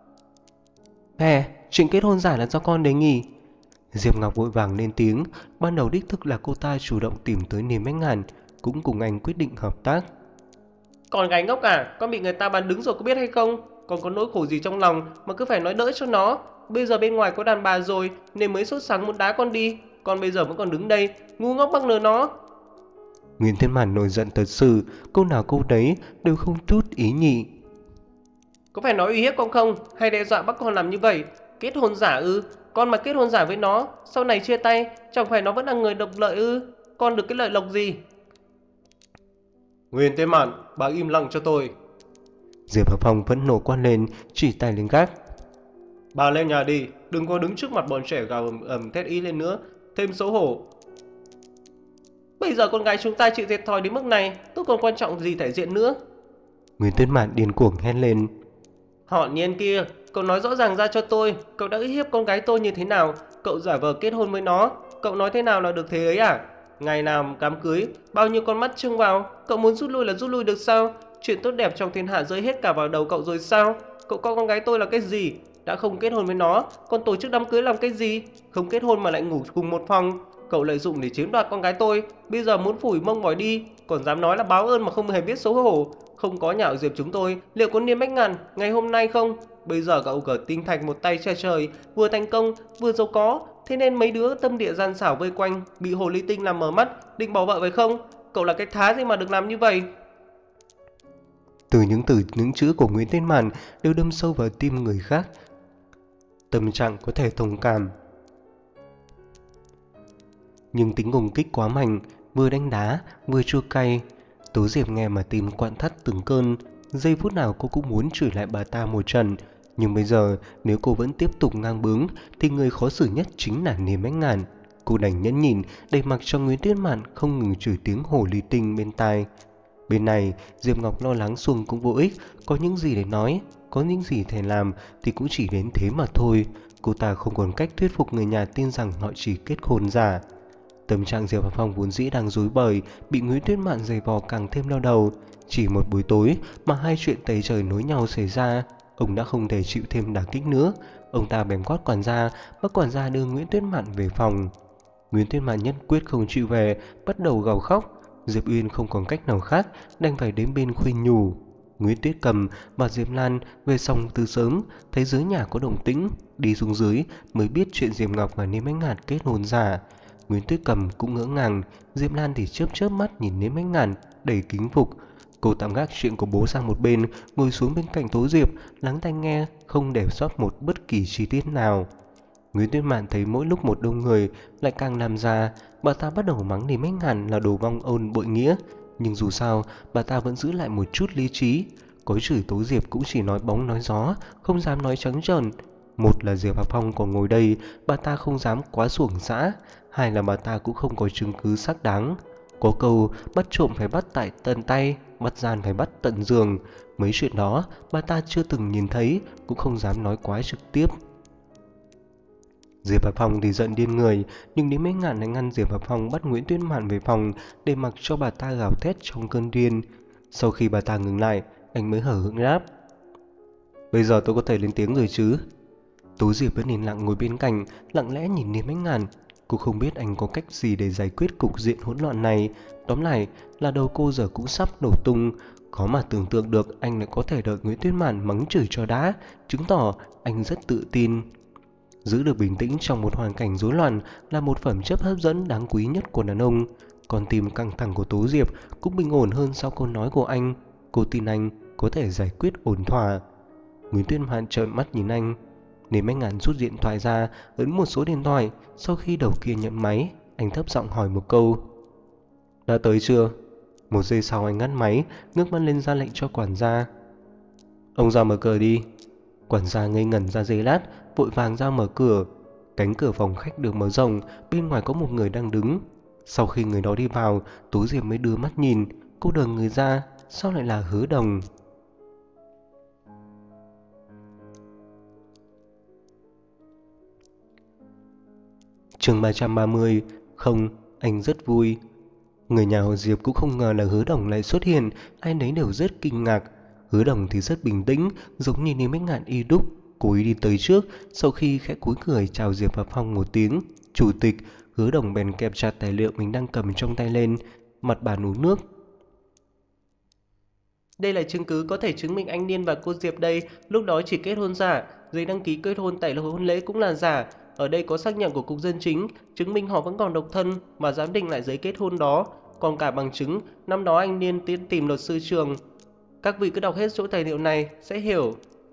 Speaker 1: Chuyện kết hôn giả là do con đề nghị. Diệp Ngọc vội vàng lên tiếng, ban đầu đích thực là cô ta chủ động tìm tới Niềm Anh Ngạn, cũng cùng anh quyết định hợp tác.
Speaker 2: Con gái ngốc à, con bị người ta bán đứng rồi có biết hay không? Con có nỗi khổ gì trong lòng mà cứ phải nói đỡ cho nó? Bây giờ bên ngoài có đàn bà rồi nên mới sốt sắng muốn đá con đi. Con bây giờ vẫn còn đứng đây, ngu ngốc bằng lừa nó.
Speaker 1: Nguyễn Thiên Màn nổi giận thật sự, câu nào câu đấy đều không chút ý nhị.
Speaker 2: Có phải nói uy hiếp con không? Hay đe dọa bắt con làm như vậy? Kết hôn giả ư? Con mà kết hôn giả với nó, sau này chia tay, chẳng phải nó vẫn là người độc lợi ư? Con được cái lợi lộc gì?
Speaker 1: Nguyễn Thiên Màn, bà im lặng cho tôi. Diệp Hợp Phong vẫn nổ quát lên, chỉ tay lên gác. Bà lên nhà đi, đừng có đứng trước mặt bọn trẻ gào ầm thét ý lên nữa, thêm xấu hổ.
Speaker 2: Bây giờ con gái chúng ta chịu thiệt thòi đến mức này, tôi còn quan trọng gì thể diện nữa?
Speaker 1: Nguyễn Thiên Màn điên cuồng hét lên.
Speaker 2: Họ Nhiên kia, cậu nói rõ ràng ra cho tôi, cậu đã uy hiếp con gái tôi như thế nào? Cậu giả vờ kết hôn với nó, cậu nói thế nào là được thế ấy à? Ngày nào đám cưới, bao nhiêu con mắt trông vào, cậu muốn rút lui là rút lui được sao? Chuyện tốt đẹp trong thiên hạ rơi hết cả vào đầu cậu rồi sao? Cậu coi con gái tôi là cái gì? Đã không kết hôn với nó, còn tổ chức đám cưới làm cái gì? Không kết hôn mà lại ngủ cùng một phòng. Cậu lợi dụng để chiếm đoạt con gái tôi, bây giờ muốn phủi mông bỏ đi, còn dám nói là báo ơn mà không hề biết xấu hổ. Không có nhà ở Diệp chúng tôi, liệu có Niềm Anh Ngạn ngày hôm nay không? Bây giờ cậu cờ tinh thạch một tay che trời, vừa thành công, vừa giàu có, thế nên mấy đứa tâm địa gian xảo vây quanh, bị hồ ly tinh làm mở mắt, định bỏ vợ phải không? Cậu là cái thá gì mà được làm như vậy?
Speaker 1: Từ những chữ của Nguyễn Thiên Màn đều đâm sâu vào tim người khác. Tâm trạng có thể thông cảm. nhưng tính công kích quá mạnh, vừa đánh đá, vừa chua cay. Tố Diệp nghe mà tim quặn thắt từng cơn, giây phút nào cô cũng muốn chửi lại bà ta một trận. Nhưng bây giờ, nếu cô vẫn tiếp tục ngang bướng, thì người khó xử nhất chính là Niềm Ánh Ngàn. Cô đành nhẫn nhịn để mặc cho Nguyễn Tuyết Mạn không ngừng chửi tiếng hồ ly tinh bên tai. Bên này, Diệp Ngọc lo lắng xuông cũng vô ích, có những gì để nói, có những gì thể làm thì cũng chỉ đến thế mà thôi. Cô ta không còn cách thuyết phục người nhà tin rằng họ chỉ kết hôn giả. Tâm trạng Diệp Hà Phong vốn dĩ đang rối bời, bị Nguyễn Tuyết Mạn giày vò càng thêm đau đầu. Chỉ một buổi tối mà hai chuyện tày trời nối nhau xảy ra, ông đã không thể chịu thêm đả kích nữa. Ông ta bèn quát quản gia, bắt quản gia đưa Nguyễn Tuyết Mạn về phòng. Nguyễn Tuyết Mạn nhất quyết không chịu về, bắt đầu gào khóc. Diệp Uyên không còn cách nào khác, đành phải đến bên khuyên nhủ. Nguyễn Tuyết Cầm và Diệp Lan về xong từ sớm, thấy dưới nhà có động tĩnh, đi xuống dưới mới biết chuyện Diệp Ngọc và Niêm Ánh Ngàn kết hôn giả. Nguyễn Tuyết Cầm cũng ngỡ ngàng, Diệp Lan thì chớp chớp mắt nhìn Niêm Ánh Ngàn đầy kính phục. Cô tạm gác chuyện của bố sang một bên, ngồi xuống bên cạnh Tố Diệp, lắng tai nghe, không để sót một bất kỳ chi tiết nào. Nguyễn Tuyết Mạn thấy mỗi lúc một đông người lại càng làm ra, bà ta bắt đầu mắng Niềm Ánh Ngàn là đồ vong ơn bội nghĩa, nhưng dù sao bà ta vẫn giữ lại một chút lý trí. Có chửi Tố Diệp cũng chỉ nói bóng nói gió, không dám nói trắng trợn. Một là Diệp Hà Phong còn ngồi đây, bà ta không dám quá xuồng xã. Hai là bà ta cũng không có chứng cứ xác đáng. Có câu bắt trộm phải bắt tại tận tay, bắt gian phải bắt tận giường. Mấy chuyện đó bà ta chưa từng nhìn thấy, cũng không dám nói quá trực tiếp. Diệp Hà Phong thì giận điên người, nhưng Niêm Ánh Ngàn lại ngăn Diệp Hà Phong bắt Nguyễn Tuyết Mạn về phòng để mặc cho bà ta gào thét trong cơn điên. Sau khi bà ta ngừng lại, anh mới hở hững đáp: "Bây giờ tôi có thể lên tiếng rồi chứ?" Tố Diệp vẫn yên lặng ngồi bên cạnh, lặng lẽ nhìn Niêm Ánh Ngàn. Cô không biết anh có cách gì để giải quyết cục diện hỗn loạn này. Tóm lại là đầu cô giờ cũng sắp nổ tung. Khó mà tưởng tượng được anh lại có thể đợi Nguyễn Tuyết Mạn mắng chửi cho đã, chứng tỏ anh rất tự tin. Giữ được bình tĩnh trong một hoàn cảnh rối loạn là một phẩm chất hấp dẫn đáng quý nhất của đàn ông. Còn tim căng thẳng của Tố Diệp cũng bình ổn hơn sau câu nói của anh. Cô tin anh có thể giải quyết ổn thỏa. Nguyễn Tuyết Mạn trợn mắt nhìn anh. Niềm Ánh Ngàn rút điện thoại ra, ấn một số điện thoại. Sau khi đầu kia nhận máy, anh thấp giọng hỏi một câu: "Đã tới chưa?" Một giây sau anh ngắt máy, ngước mắt lên ra lệnh cho quản gia: "Ông ra mở cửa đi." Quản gia ngây ngẩn ra giây lát, vội vàng ra mở cửa. Cánh cửa phòng khách được mở rộng, bên ngoài có một người đang đứng. Sau khi người đó đi vào, Tố Diệp mới đưa mắt nhìn. Cô đờ người ra, sao lại là Hứa Đồng? Chương 330. Không, anh rất vui. Người nhà họ Diệp cũng không ngờ là Hứa Đồng lại xuất hiện, ai nấy đều rất kinh ngạc. Hứa Đồng thì rất bình tĩnh, giống như Niêm Ánh Ngàn y đúc. Cô ấy đi tới trước, sau khi khẽ cúi người chào Diệp Hà Phong một tiếng. "Chủ tịch." Hứa Đồng bèn kẹp chặt tài liệu mình đang cầm trong tay lên, mặt bàn uống nước.
Speaker 2: Đây là chứng cứ có thể chứng minh anh Niên và cô Diệp đây lúc đó chỉ kết hôn giả, giấy đăng ký kết hôn tại hôn lễ cũng là giả. Ở đây có xác nhận của cục dân chính, chứng minh họ vẫn còn độc thân mà giám định lại giấy kết hôn đó. Còn cả bằng chứng, năm đó anh Niên tiến tìm luật sư Trường. Các vị cứ đọc hết số tài liệu này sẽ hiểu.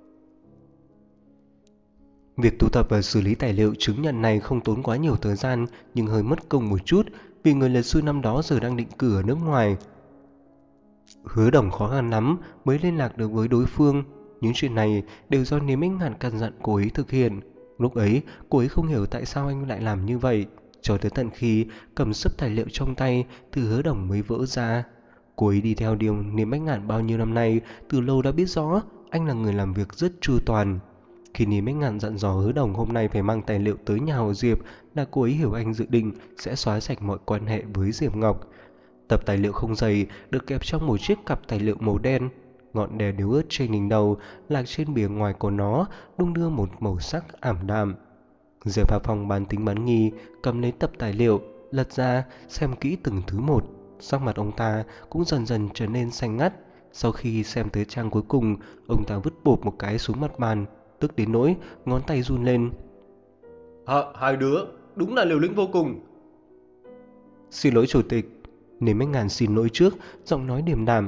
Speaker 1: Việc thu thập và xử lý tài liệu chứng nhận này không tốn quá nhiều thời gian, nhưng hơi mất công một chút vì người luật sư năm đó giờ đang định cử ở nước ngoài. Hứa Đồng khó khăn lắm mới liên lạc được với đối phương. Những chuyện này đều do Niêm Ánh Ngàn căn dặn cô ấy thực hiện. Lúc ấy cô ấy không hiểu tại sao anh lại làm như vậy, cho tới tận khi cầm sấp tài liệu trong tay thì Hứa Đồng mới vỡ ra. Cô ấy đi theo điều Niêm Ánh Ngàn bao nhiêu năm nay, từ lâu đã biết rõ anh là người làm việc rất chu toàn. Khi Niêm Ánh Ngàn dặn dò Hứa Đồng hôm nay phải mang tài liệu tới nhà họ Diệp là cô ấy hiểu anh dự định sẽ xóa sạch mọi quan hệ với Diệp Ngọc. Tập tài liệu không dày được kẹp trong một chiếc cặp tài liệu màu đen. Ngọn đèn yếu ớt trên đỉnh đầu lạc trên bìa ngoài của nó đung đưa một màu sắc ảm đạm. Diệp Hà Phong bán tính bán nghi cầm lấy tập tài liệu, lật ra xem kỹ từng thứ một. Sắc mặt ông ta cũng dần dần trở nên xanh ngắt. Sau khi xem tới trang cuối cùng, ông ta vứt bộp một cái xuống mặt bàn, tức đến nỗi ngón tay run lên.
Speaker 2: Hai đứa, đúng là liều lĩnh vô cùng.
Speaker 1: "Xin lỗi chủ tịch." Niêm Ánh Ngàn xin lỗi trước, giọng nói điềm đạm.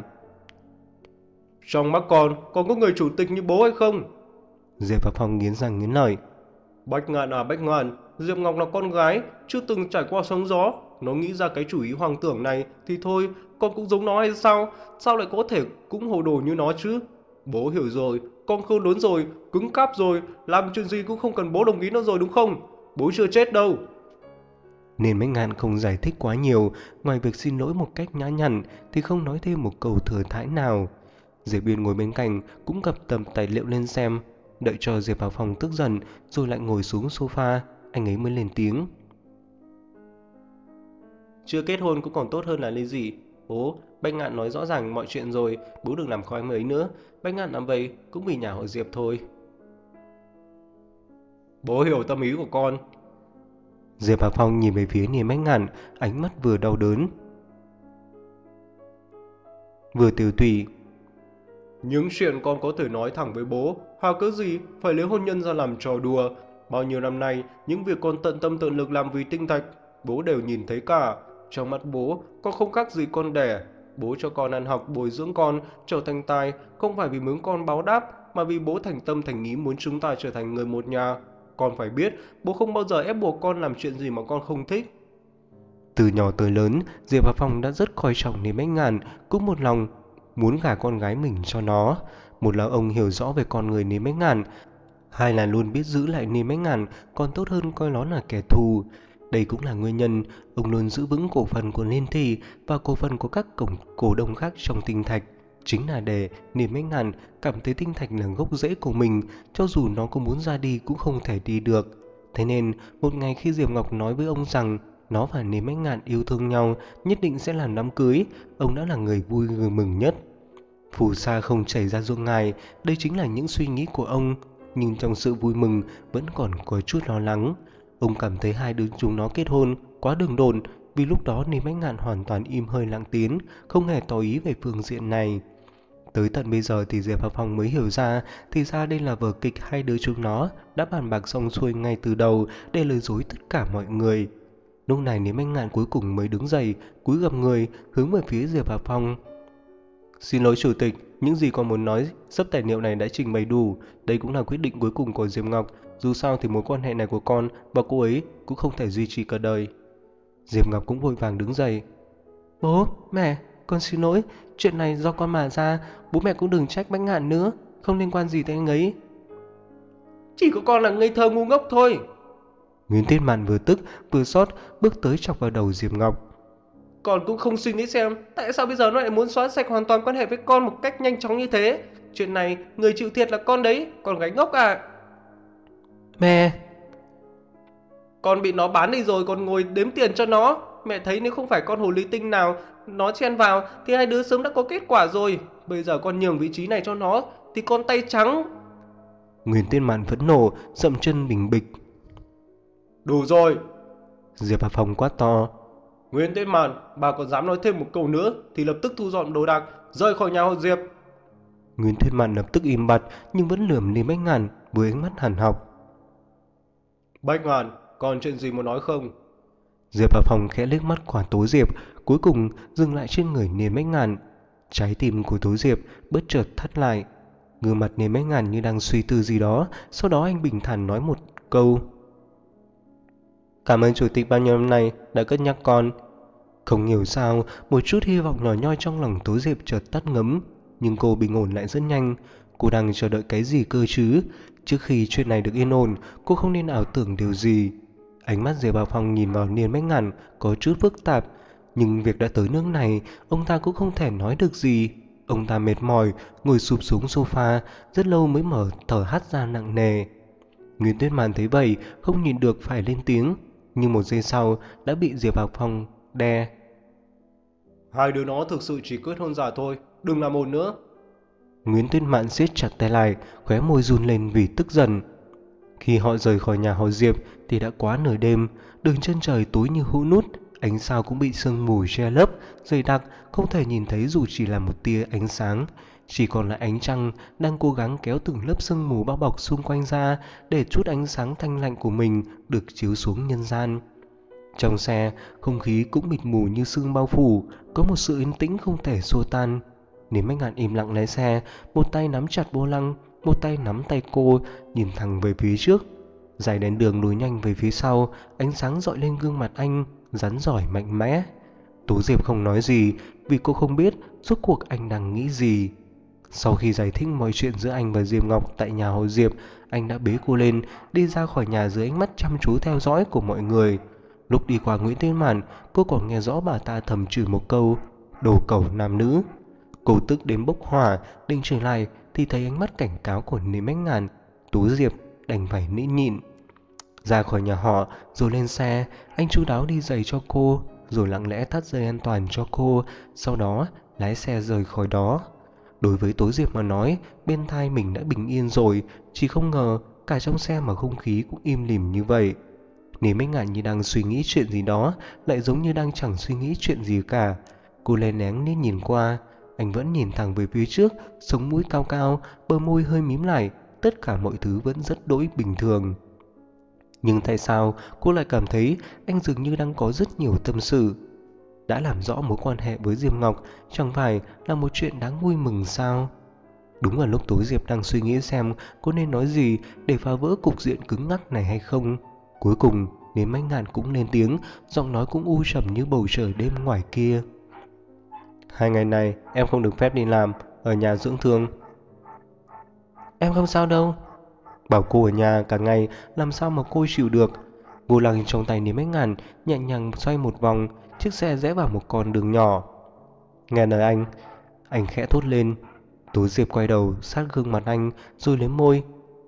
Speaker 2: Trong mắt con còn có người chủ tịch như bố hay không?
Speaker 1: Diệp Hà Phong nghiến răng nghiến lợi.
Speaker 2: Bách Ngạn à Bách Ngạn, Diệp Ngọc là con gái, chưa từng trải qua sóng gió. Nó nghĩ ra cái chủ ý hoang tưởng này thì thôi, con cũng giống nó hay sao? Sao lại có thể cũng hồ đồ như nó chứ? Bố hiểu rồi, con khôn lớn rồi, cứng cáp rồi, làm chuyện gì cũng không cần bố đồng ý nữa rồi đúng không? Bố chưa chết đâu.
Speaker 1: Nên Bách Ngạn không giải thích quá nhiều, ngoài việc xin lỗi một cách nhã nhặn thì không nói thêm một câu thừa thãi nào. Diệp Biên ngồi bên cạnh cũng cầm tầm tài liệu lên xem, đợi cho Diệp vào phòng tức giận rồi lại ngồi xuống sofa, anh ấy mới lên tiếng.
Speaker 2: Chưa kết hôn cũng còn tốt hơn là lý gì. Bố, Bách Ngạn nói rõ ràng mọi chuyện rồi, bố đừng làm khó em ấy nữa. Bách Ngạn làm vậy cũng vì nhà họ Diệp thôi. Bố hiểu tâm ý của con.
Speaker 1: Diệp Hà Phong nhìn về phía Niềm Bách Ngạn, ánh mắt vừa đau đớn vừa tiều tụy.
Speaker 2: Những chuyện con có thể nói thẳng với bố, hà cớ gì phải lấy hôn nhân ra làm trò đùa. Bao nhiêu năm nay, những việc con tận tâm tận lực làm vì tinh thạch, bố đều nhìn thấy cả. Trong mắt bố, con không khác gì con đẻ. Bố cho con ăn học bồi dưỡng con, trở thành tài, không phải vì mướn con báo đáp, mà vì bố thành tâm thành ý muốn chúng ta trở thành người một nhà. Con phải biết, bố không bao giờ ép buộc con làm chuyện gì mà con không thích.
Speaker 1: Từ nhỏ tới lớn, Diệp Hà Phong đã rất coi trọng Niềm Bách Ngạn, cũng một lòng muốn gả con gái mình cho nó. Một là ông hiểu rõ về con người Niềm Bách Ngạn, hai là luôn biết giữ lại Niềm Bách Ngạn còn tốt hơn coi nó là kẻ thù. Đây cũng là nguyên nhân ông luôn giữ vững cổ phần của Liên Thị và cổ phần của các cổ đông khác trong Tinh Thạch, chính là để Niềm Bách Ngạn cảm thấy Tinh Thạch là gốc rễ của mình, cho dù nó có muốn ra đi cũng không thể đi được. Thế nên một ngày khi Diệp Ngọc nói với ông rằng nó và Niềm Bách Ngạn yêu thương nhau, nhất định sẽ làm đám cưới, ông đã là người vui người mừng nhất. Phù sa không chảy ra ruộng ngài, đây chính là những suy nghĩ của ông, nhưng trong sự vui mừng vẫn còn có chút lo lắng. Ông cảm thấy hai đứa chúng nó kết hôn quá đường đột, vì lúc đó Niềm Bách Ngạn hoàn toàn im hơi lặng tiếng, không hề tỏ ý về phương diện này. Tới tận bây giờ thì Diệp Hà Phong mới hiểu ra, thì ra đây là vở kịch hai đứa chúng nó đã bàn bạc xong xuôi ngay từ đầu để lừa dối tất cả mọi người. Lúc này Niềm Bách Ngạn cuối cùng mới đứng dậy, cúi gằm người, hướng về phía Diệp Hà Phong. Xin lỗi chủ tịch, những gì con muốn nói, sắp tài liệu này đã trình bày đủ. Đây cũng là quyết định cuối cùng của Diệp Ngọc. Dù sao thì mối quan hệ này của con và cô ấy cũng không thể duy trì cả đời. Diệp Ngọc cũng vội vàng đứng dậy. Bố, mẹ, con xin lỗi. Chuyện này do con mà ra. Bố mẹ cũng đừng trách Bách Ngạn nữa. Không liên quan gì tới anh ấy.
Speaker 2: Chỉ có con là ngây thơ ngu ngốc thôi.
Speaker 1: Nguyễn Tuyết Mạn vừa tức vừa xót bước tới chọc vào đầu Diệp Ngọc.
Speaker 2: Con cũng không suy nghĩ xem tại sao bây giờ nó lại muốn xóa sạch hoàn toàn quan hệ với con một cách nhanh chóng như thế. Chuyện này người chịu thiệt là con đấy, con gái ngốc à.
Speaker 1: Mẹ!
Speaker 2: Con bị nó bán đi rồi còn ngồi đếm tiền cho nó. Mẹ thấy nếu không phải con hồ ly tinh nào nó chen vào thì hai đứa sớm đã có kết quả rồi. Bây giờ con nhường vị trí này cho nó thì con tay trắng.
Speaker 1: Nguyễn Tuyết Mạn phẫn nộ, dậm chân bình bịch.
Speaker 2: Đủ rồi.
Speaker 1: Diệp Hà Phong quát to.
Speaker 2: Nguyễn Tuyết Mạn, bà còn dám nói thêm một câu nữa thì lập tức thu dọn đồ đạc, rời khỏi nhà họ Diệp.
Speaker 1: Nguyễn Tuyết Mạn lập tức im bặt nhưng vẫn lườm Niềm Bách Ngạn với ánh mắt hằn học.
Speaker 2: Bách Ngạn, còn chuyện gì muốn nói không?
Speaker 1: Diệp Hà Phong khẽ liếc mắt qua Tố Diệp, cuối cùng dừng lại trên người Niềm Bách Ngạn. Trái tim của Tố Diệp bất chợt thắt lại, gương mặt Niềm Bách Ngạn như đang suy tư gì đó. Sau đó anh bình thản nói một câu. Cảm ơn chủ tịch bao nhiêu năm nay đã cất nhắc con. Không hiểu sao, một chút hy vọng nhỏ nhoi trong lòng Tố Diệp chợt tắt ngấm, nhưng cô bình ổn lại rất nhanh. Cô đang chờ đợi cái gì cơ chứ? Trước khi chuyện này được yên ổn, cô không nên ảo tưởng điều gì. Ánh mắt Diệp Hà Phong nhìn vào Niềm Bách Ngạn có chút phức tạp, nhưng việc đã tới nước này, ông ta cũng không thể nói được gì. Ông ta mệt mỏi, ngồi sụp xuống sofa, rất lâu mới mở thở hắt ra nặng nề. Nguyễn Tuyết Mạn thấy vậy, không nhịn được phải lên tiếng, nhưng một giây sau đã bị Diệp Hà Phong đè.
Speaker 2: Hai đứa nó thực sự chỉ kết hôn giả thôi, đừng làm ồn nữa.
Speaker 1: Nguyễn Tuyết Mạn siết chặt tay lại, khóe môi run lên vì tức giận. Khi họ rời khỏi nhà họ Diệp thì đã quá nửa đêm, đường chân trời tối như hũ nút, ánh sao cũng bị sương mù che lấp, dày đặc, không thể nhìn thấy dù chỉ là một tia ánh sáng. Chỉ còn là ánh trăng đang cố gắng kéo từng lớp sương mù bao bọc xung quanh ra để chút ánh sáng thanh lạnh của mình được chiếu xuống nhân gian. Trong xe, không khí cũng mịt mù như sương bao phủ, có một sự yên tĩnh không thể xua tan. Niềm Bách Ngạn im lặng lái xe, một tay nắm chặt vô lăng, một tay nắm tay cô, nhìn thẳng về phía trước. Dải đèn đường lùi nhanh về phía sau, ánh sáng dọi lên gương mặt anh, rắn rỏi mạnh mẽ. Tố Diệp không nói gì vì cô không biết rốt cuộc anh đang nghĩ gì. Sau khi giải thích mọi chuyện giữa anh và Diệp Ngọc tại nhà họ Diệp, anh đã bế cô lên, đi ra khỏi nhà dưới ánh mắt chăm chú theo dõi của mọi người. Lúc đi qua Nguyễn Tiên Mản, cô còn nghe rõ bà ta thầm chửi một câu, đồ cẩu nam nữ. Cô tức đến bốc hỏa, định trở lại thì thấy ánh mắt cảnh cáo của Niệm Bách Ngàn. Tú Diệp đành phải nịnh nhịn. Ra khỏi nhà họ, rồi lên xe, anh chu đáo đi giày cho cô, rồi lặng lẽ thắt dây an toàn cho cô, sau đó lái xe rời khỏi đó. Đối với Tố Diệp mà nói, bên tai mình đã bình yên rồi, chỉ không ngờ cả trong xe mà không khí cũng im lìm như vậy. Niệm Bách Ngạn như đang suy nghĩ chuyện gì đó, lại giống như đang chẳng suy nghĩ chuyện gì cả. Cô lén lén nên nhìn qua, anh vẫn nhìn thẳng về phía trước, sống mũi cao cao, bờ môi hơi mím lại, tất cả mọi thứ vẫn rất đỗi bình thường. Nhưng tại sao cô lại cảm thấy anh dường như đang có rất nhiều tâm sự? Đã làm rõ mối quan hệ với Diệp Ngọc chẳng phải là một chuyện đáng vui mừng sao? Đúng vào lúc Tố Diệp đang suy nghĩ xem cô nên nói gì để phá vỡ cục diện cứng ngắc này hay không. Cuối cùng, Niệm Bách Ngạn cũng lên tiếng, giọng nói cũng u trầm như bầu trời đêm ngoài kia. 2 ngày này em không được phép đi làm, ở nhà dưỡng thương. Em không sao đâu. Bảo cô ở nhà cả ngày làm sao mà cô chịu được. Vô lăng trong tay Niệm Bách Ngạn nhẹ nhàng xoay một vòng, chiếc xe rẽ vào một con đường nhỏ. Nghe lời anh khẽ thốt lên. Tố Diệp quay đầu sát gương mặt anh rồi liếm môi.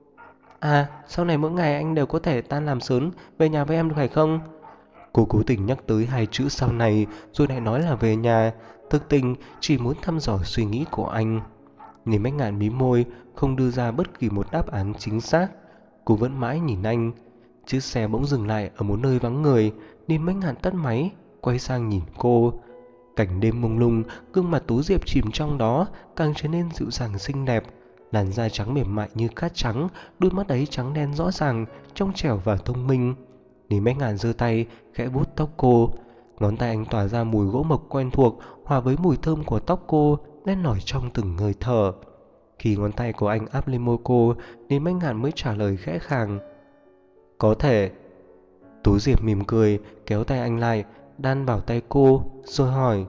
Speaker 1: À, sau này mỗi ngày anh đều có thể tan làm sớm về nhà với em được phải không? Cô cố tình nhắc tới 2 chữ sau này rồi lại nói là về nhà, thực tình chỉ muốn thăm dò suy nghĩ của anh. Niệm Bách Ngạn mím môi, không đưa ra bất kỳ một đáp án chính xác. Cô vẫn mãi nhìn anh. Chiếc xe bỗng dừng lại ở một nơi vắng người. Niệm Bách Ngạn tắt máy, quay sang nhìn cô. Cảnh đêm mông lung, gương mặt Tú Diệp chìm trong đó càng trở nên dịu dàng xinh đẹp. Làn da trắng mềm mại như cát trắng, đôi mắt ấy trắng đen rõ ràng, trong trẻo và thông minh. Niệm Bách Ngạn giơ tay khẽ vuốt tóc cô. Ngón tay anh tỏa ra mùi gỗ mộc quen thuộc, hòa với mùi thơm của tóc cô len lỏi trong từng hơi thở. Khi ngón tay của anh áp lên môi cô, Niệm Bách Ngạn mới trả lời khẽ khàng. Có thể. Tú Diệp mỉm cười, kéo tay anh lại, đan vào tay cô, rồi hỏi.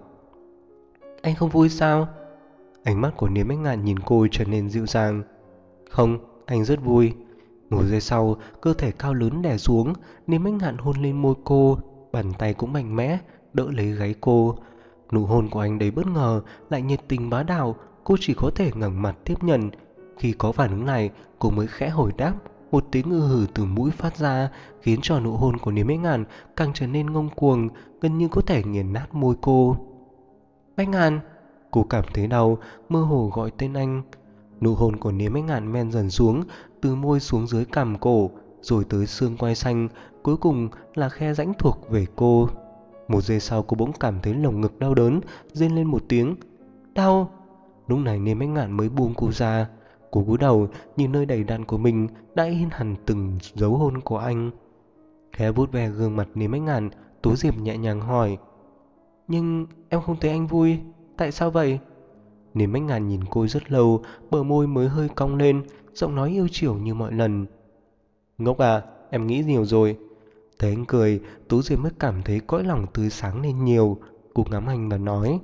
Speaker 1: Anh không vui sao? Ánh mắt của Niệm Bách Ngạn nhìn cô trở nên dịu dàng. Không, anh rất vui. Một giây sau, cơ thể cao lớn đè xuống, Niệm Bách Ngạn hôn lên môi cô, bàn tay cũng mạnh mẽ, đỡ lấy gáy cô. Nụ hôn của anh đầy bất ngờ, lại nhiệt tình bá đạo, cô chỉ có thể ngẩng mặt tiếp nhận. Khi có phản ứng này, cô mới khẽ hồi đáp, một tiếng ư hử từ mũi phát ra, khiến cho nụ hôn của Niệm Bách Ngạn càng trở nên ngông cuồng, gần như có thể nghiền nát môi cô. Bách Ngạn, cô cảm thấy đau, mơ hồ gọi tên anh. Nụ hôn của Niệm Bách Ngạn men dần xuống, từ môi xuống dưới cằm cổ, rồi tới xương quai xanh, cuối cùng là khe rãnh thuộc về cô. Một giây sau cô bỗng cảm thấy lồng ngực đau đớn, rên lên một tiếng. Đau! Lúc này Niệm Bách Ngạn mới buông cô ra. Cô cúi đầu nhìn nơi đầy đặn của mình đã in hẳn từng dấu hôn của anh. Khẽ vuốt ve gương mặt Niệm Bách Ngạn, Tố Diệp nhẹ nhàng hỏi. Nhưng em không thấy anh vui, tại sao vậy? Niệm Bách Ngạn nhìn cô rất lâu, bờ môi mới hơi cong lên, giọng nói yêu chiều như mọi lần. Ngốc à, em nghĩ nhiều rồi. Thấy anh cười, Tú Diệp mới cảm thấy cõi lòng tươi sáng lên nhiều. Cô ngắm anh và nói.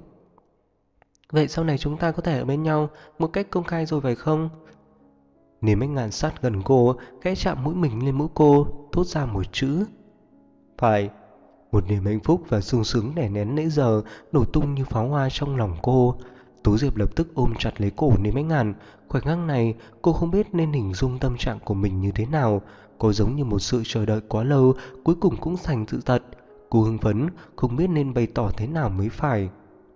Speaker 1: Vậy sau này chúng ta có thể ở bên nhau một cách công khai rồi phải không? Niệm Bách Ngạn sát gần cô, khẽ chạm mũi mình lên mũi cô, thốt ra một chữ. Phải. Một niềm hạnh phúc và sung sướng đè nén nãy giờ nổ tung như pháo hoa trong lòng cô. Tú Diệp lập tức ôm chặt lấy cổ Niệm Bách Ngạn. Khoảnh khắc này cô không biết nên hình dung tâm trạng của mình như thế nào. Cô giống như một sự chờ đợi quá lâu, cuối cùng cũng thành sự thật. Cô hưng phấn, không biết nên bày tỏ thế nào mới phải.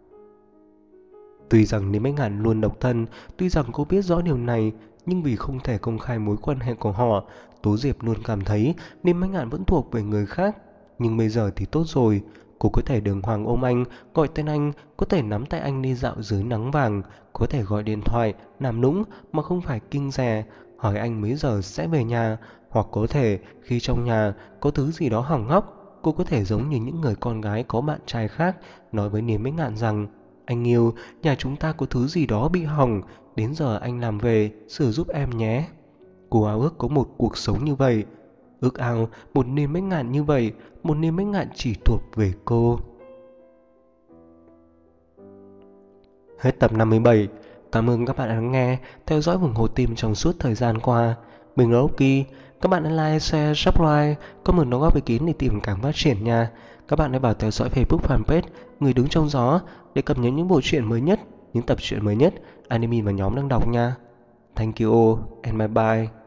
Speaker 1: Tuy rằng Niệm Bách Ngạn luôn độc thân, tuy rằng cô biết rõ điều này, nhưng vì không thể công khai mối quan hệ của họ, Tố Diệp luôn cảm thấy Niệm Bách Ngạn vẫn thuộc về người khác. Nhưng bây giờ thì tốt rồi, cô có thể đường hoàng ôm anh, gọi tên anh, có thể nắm tay anh đi dạo dưới nắng vàng, có thể gọi điện thoại, làm nũng mà không phải kiêng dè, hỏi anh mấy giờ sẽ về nhà, hoặc có thể khi trong nhà có thứ gì đó hỏng hóc, cô có thể giống như những người con gái có bạn trai khác, nói với Niệm Bách Ngạn rằng anh yêu, nhà chúng ta có thứ gì đó bị hỏng, đến giờ anh làm về, sửa giúp em nhé. Cô ao ước có một cuộc sống như vậy. Ước ao một niềm bách ngạn như vậy, một niềm bách ngạn chỉ thuộc về cô. Hết tập 57. Cảm ơn các bạn đã lắng nghe, theo dõi ủng hộ team trong suốt thời gian qua. Mình là Rocky. Các bạn hãy like, share, subscribe, comment đóng góp ý kiến để tìm cảm phát triển nha. Các bạn hãy vào theo dõi Facebook fanpage Người Đứng Trong Gió để cập nhật những bộ truyện mới nhất, những tập truyện mới nhất, anime mà nhóm đang đọc nha. Thank you all and bye bye.